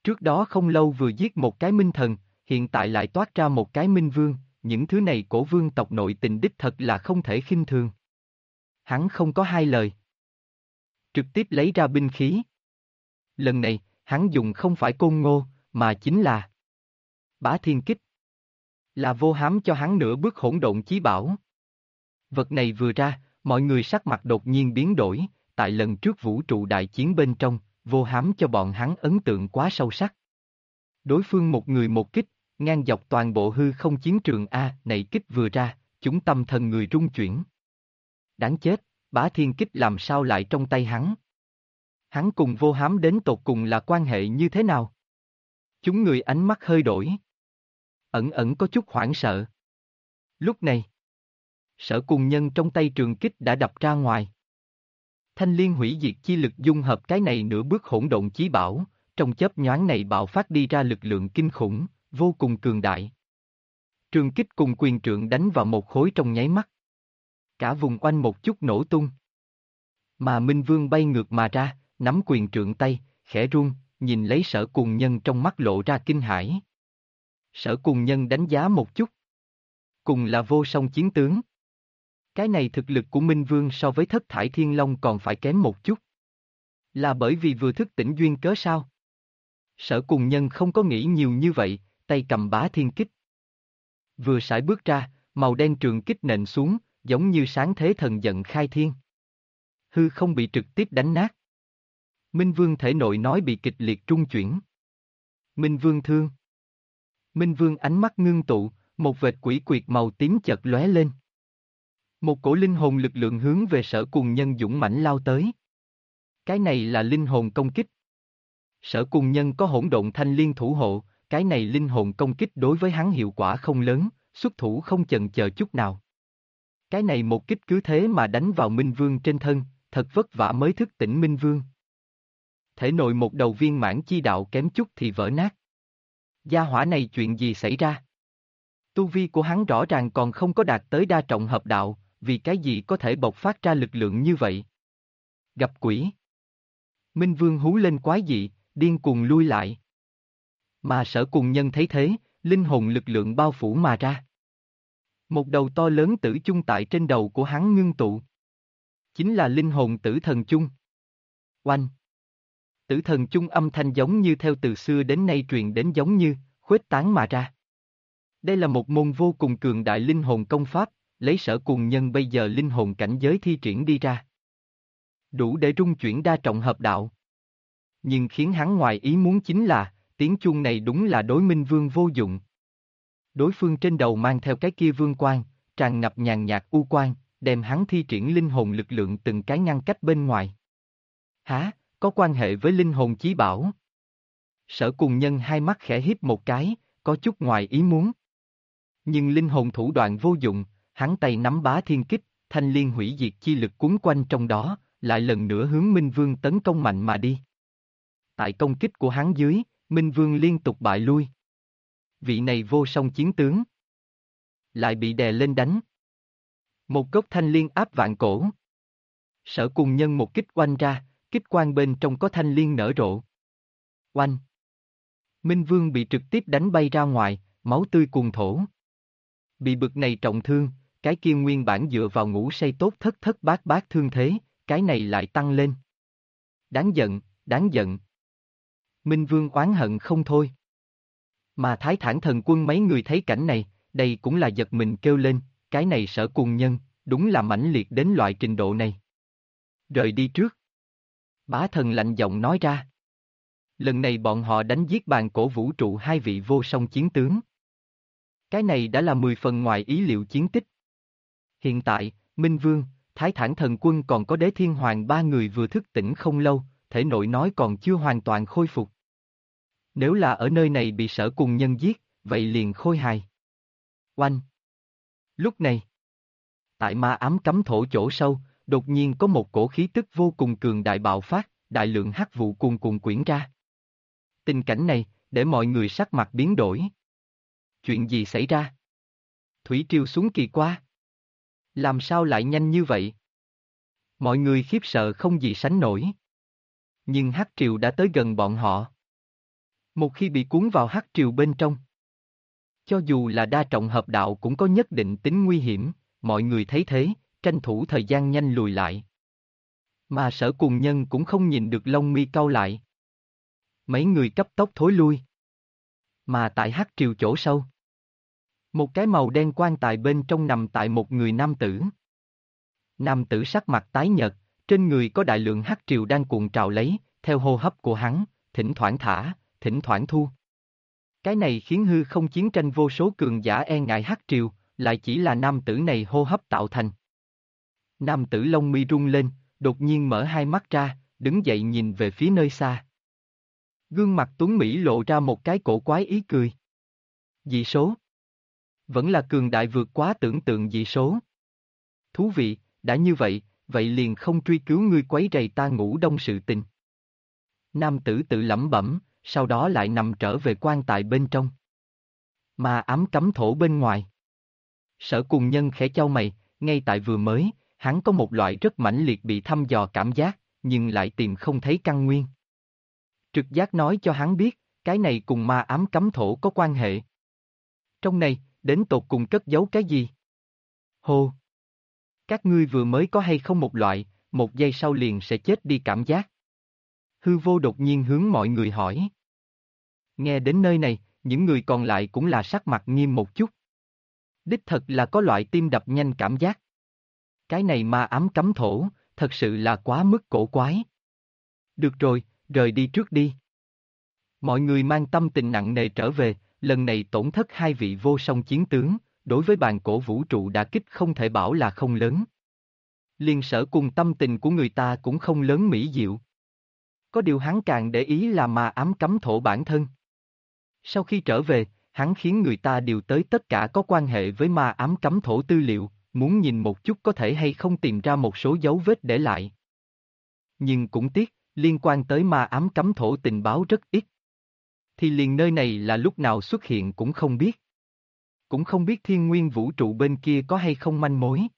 A: Trước đó không lâu vừa giết một cái minh thần, hiện tại lại toát ra một cái minh vương, những thứ này cổ vương tộc nội tình đích thật là không thể khinh thường. Hắn không có hai lời. Trực tiếp lấy ra binh khí. Lần này, hắn dùng không phải côn ngô, mà chính là Bá Thiên Kích. Là vô hám cho hắn nửa bước hỗn độn chí bảo. Vật này vừa ra, mọi người sắc mặt đột nhiên biến đổi, tại lần trước vũ trụ đại chiến bên trong, vô hám cho bọn hắn ấn tượng quá sâu sắc. Đối phương một người một kích, ngang dọc toàn bộ hư không chiến trường A này kích vừa ra, chúng tâm thần người rung chuyển. Đáng chết, Bá Thiên Kích làm sao lại trong tay hắn? Hắn cùng vô hám đến tột cùng là quan hệ như thế nào? Chúng người ánh mắt hơi đổi. Ẩn ẩn có chút hoảng sợ. Lúc này, Sở Cùng Nhân trong tay trường kích đã đập ra ngoài. Thanh liên hủy diệt chi lực dung hợp cái này nửa bước hỗn độn chí bảo, trong chớp nhoáng này bạo phát đi ra lực lượng kinh khủng, vô cùng cường đại. Trường kích cùng quyền trượng đánh vào một khối trong nháy mắt. Cả vùng oanh một chút nổ tung. Mà Minh Vương bay ngược mà ra, nắm quyền trượng tay, khẽ run, nhìn lấy Sở Cùng Nhân trong mắt lộ ra kinh hãi. Sở Cùng Nhân đánh giá một chút. Cùng là vô song chiến tướng. Cái này thực lực của Minh Vương so với Thất Thải Thiên Long còn phải kém một chút. Là bởi vì vừa thức tỉnh duyên cớ sao? Sở Cùng Nhân không có nghĩ nhiều như vậy, tay cầm Bá Thiên Kích. Vừa sải bước ra, màu đen trường kích nện xuống, giống như sáng thế thần giận khai thiên. Hư không bị trực tiếp đánh nát. Minh Vương thể nội nói bị kịch liệt trung chuyển. Minh Vương thương. Minh Vương ánh mắt ngưng tụ, một vệt quỷ quyệt màu tím chợt lóe lên. Một cổ linh hồn lực lượng hướng về Sở Cùng Nhân dũng mãnh lao tới. Cái này là linh hồn công kích. Sở Cùng Nhân có hỗn độn thanh liên thủ hộ, cái này linh hồn công kích đối với hắn hiệu quả không lớn, xuất thủ không chần chờ chút nào. Cái này một kích cứ thế mà đánh vào Minh Vương trên thân, thật vất vả mới thức tỉnh Minh Vương. Thể nội một đầu viên mãn chi đạo kém chút thì vỡ nát. Gia hỏa này chuyện gì xảy ra? Tu vi của hắn rõ ràng còn không có đạt tới đa trọng hợp đạo, vì cái gì có thể bộc phát ra lực lượng như vậy? Gặp quỷ. Minh Vương hú lên quái dị, điên cuồng lui lại. Mà Sở Cùng Nhân thấy thế, linh hồn lực lượng bao phủ mà ra. Một đầu to lớn tử chung tại trên đầu của hắn ngưng tụ. Chính là linh hồn tử thần chung. Oanh! Tử thần chung âm thanh giống như theo từ xưa đến nay truyền đến giống như, khuếch tán mà ra. Đây là một môn vô cùng cường đại linh hồn công pháp, lấy Sở Cùng Nhân bây giờ linh hồn cảnh giới thi triển đi ra. Đủ để rung chuyển đa trọng hợp đạo. Nhưng khiến hắn ngoài ý muốn chính là, tiếng chuông này đúng là đối Minh Vương vô dụng. Đối phương trên đầu mang theo cái kia vương quan, tràn ngập nhàn nhạt u quan, đem hắn thi triển linh hồn lực lượng từng cái ngăn cách bên ngoài. Hả, có quan hệ với linh hồn chí bảo. Sở Cùng Nhân hai mắt khẽ híp một cái, có chút ngoài ý muốn. Nhưng linh hồn thủ đoạn vô dụng, hắn tay nắm Bá Thiên Kích, thanh liên hủy diệt chi lực cuốn quanh trong đó, lại lần nữa hướng Minh Vương tấn công mạnh mà đi. Tại công kích của hắn dưới, Minh Vương liên tục bại lui. Vị này vô song chiến tướng. Lại bị đè lên đánh. Một gốc thanh liên áp vạn cổ. Sở Cùng Nhân một kích oanh ra, kích quang bên trong có thanh liên nở rộ. Oanh. Minh Vương bị trực tiếp đánh bay ra ngoài, máu tươi cuồn thổ. Bị bực này trọng thương, cái kia nguyên bản dựa vào ngủ say tốt thất thất bát bát thương thế, cái này lại tăng lên. Đáng giận, đáng giận. Minh Vương oán hận không thôi. Mà Thái Thản Thần Quân mấy người thấy cảnh này, đây cũng là giật mình kêu lên, cái này Sở Cùng Nhân, đúng là mãnh liệt đến loại trình độ này. Rời đi trước. Bá Thần lạnh giọng nói ra. Lần này bọn họ đánh giết bàn cổ vũ trụ hai vị vô song chiến tướng. Cái này đã là 10 phần ngoài ý liệu chiến tích. Hiện tại, Minh Vương, Thái Thản Thần Quân còn có Đế Thiên Hoàng ba người vừa thức tỉnh không lâu, thể nội nói còn chưa hoàn toàn khôi phục. Nếu là ở nơi này bị Sở Cùng Nhân giết, vậy liền khôi hài. Oanh! Lúc này, tại ma ám cấm thổ chỗ sâu, đột nhiên có một cổ khí tức vô cùng cường đại bạo phát, đại lượng hắc vụ cuồn cuộn quyển ra. Tình cảnh này, để mọi người sắc mặt biến đổi. Chuyện gì xảy ra? Thủy triều xuống kỳ qua. Làm sao lại nhanh như vậy? Mọi người khiếp sợ không gì sánh nổi. Nhưng hắc triều đã tới gần bọn họ. Một khi bị cuốn vào hắc triều bên trong, cho dù là đa trọng hợp đạo cũng có nhất định tính nguy hiểm, mọi người thấy thế, tranh thủ thời gian nhanh lùi lại. Mà Sở Cùng Nhân cũng không nhìn được lông mi cau lại. Mấy người cấp tốc thối lui. Mà tại hắc triều chỗ sâu, một cái màu đen quan tài bên trong nằm tại một người nam tử. Nam tử sắc mặt tái nhợt, trên người có đại lượng hắc triều đang cuộn trào lấy, theo hô hấp của hắn, thỉnh thoảng thả, thỉnh thoảng thu. Cái này khiến hư không chiến tranh vô số cường giả e ngại hắc triều, lại chỉ là nam tử này hô hấp tạo thành. Nam tử lông mi rung lên, đột nhiên mở hai mắt ra, đứng dậy nhìn về phía nơi xa. Gương mặt tuấn Mỹ lộ ra một cái cổ quái ý cười. Dị số. Vẫn là cường đại vượt quá tưởng tượng dị số. Thú vị, đã như vậy, vậy liền không truy cứu ngươi quấy rầy ta ngủ đông sự tình. Nam tử tự lẩm bẩm, sau đó lại nằm trở về quan tài bên trong. Mà ám cấm thổ bên ngoài. Sở Cùng Nhân khẽ chau mày, ngay tại vừa mới, hắn có một loại rất mãnh liệt bị thăm dò cảm giác, nhưng lại tìm không thấy căn nguyên. Trực giác nói cho hắn biết, cái này cùng ma ám cấm thổ có quan hệ. Trong này, đến tột cùng cất giấu cái gì? Hô! Các ngươi vừa mới có hay không một loại, một giây sau liền sẽ chết đi cảm giác. Hư vô đột nhiên hướng mọi người hỏi. Nghe đến nơi này, những người còn lại cũng là sắc mặt nghiêm một chút. Đích thật là có loại tim đập nhanh cảm giác. Cái này ma ám cấm thổ, thật sự là quá mức cổ quái. Được rồi, rời đi trước đi. Mọi người mang tâm tình nặng nề trở về, lần này tổn thất hai vị vô song chiến tướng, đối với bàn cổ vũ trụ đả kích không thể bảo là không lớn. Liên Sở cùng tâm tình của người ta cũng không lớn mỹ diệu. Có điều hắn càng để ý là ma ám cấm thổ bản thân. Sau khi trở về, hắn khiến người ta điều tới tất cả có quan hệ với ma ám cấm thổ tư liệu, muốn nhìn một chút có thể hay không tìm ra một số dấu vết để lại. Nhưng cũng tiếc, liên quan tới ma ám cấm thổ tình báo rất ít. Thì liền nơi này là lúc nào xuất hiện cũng không biết. Cũng không biết thiên nguyên vũ trụ bên kia có hay không manh mối.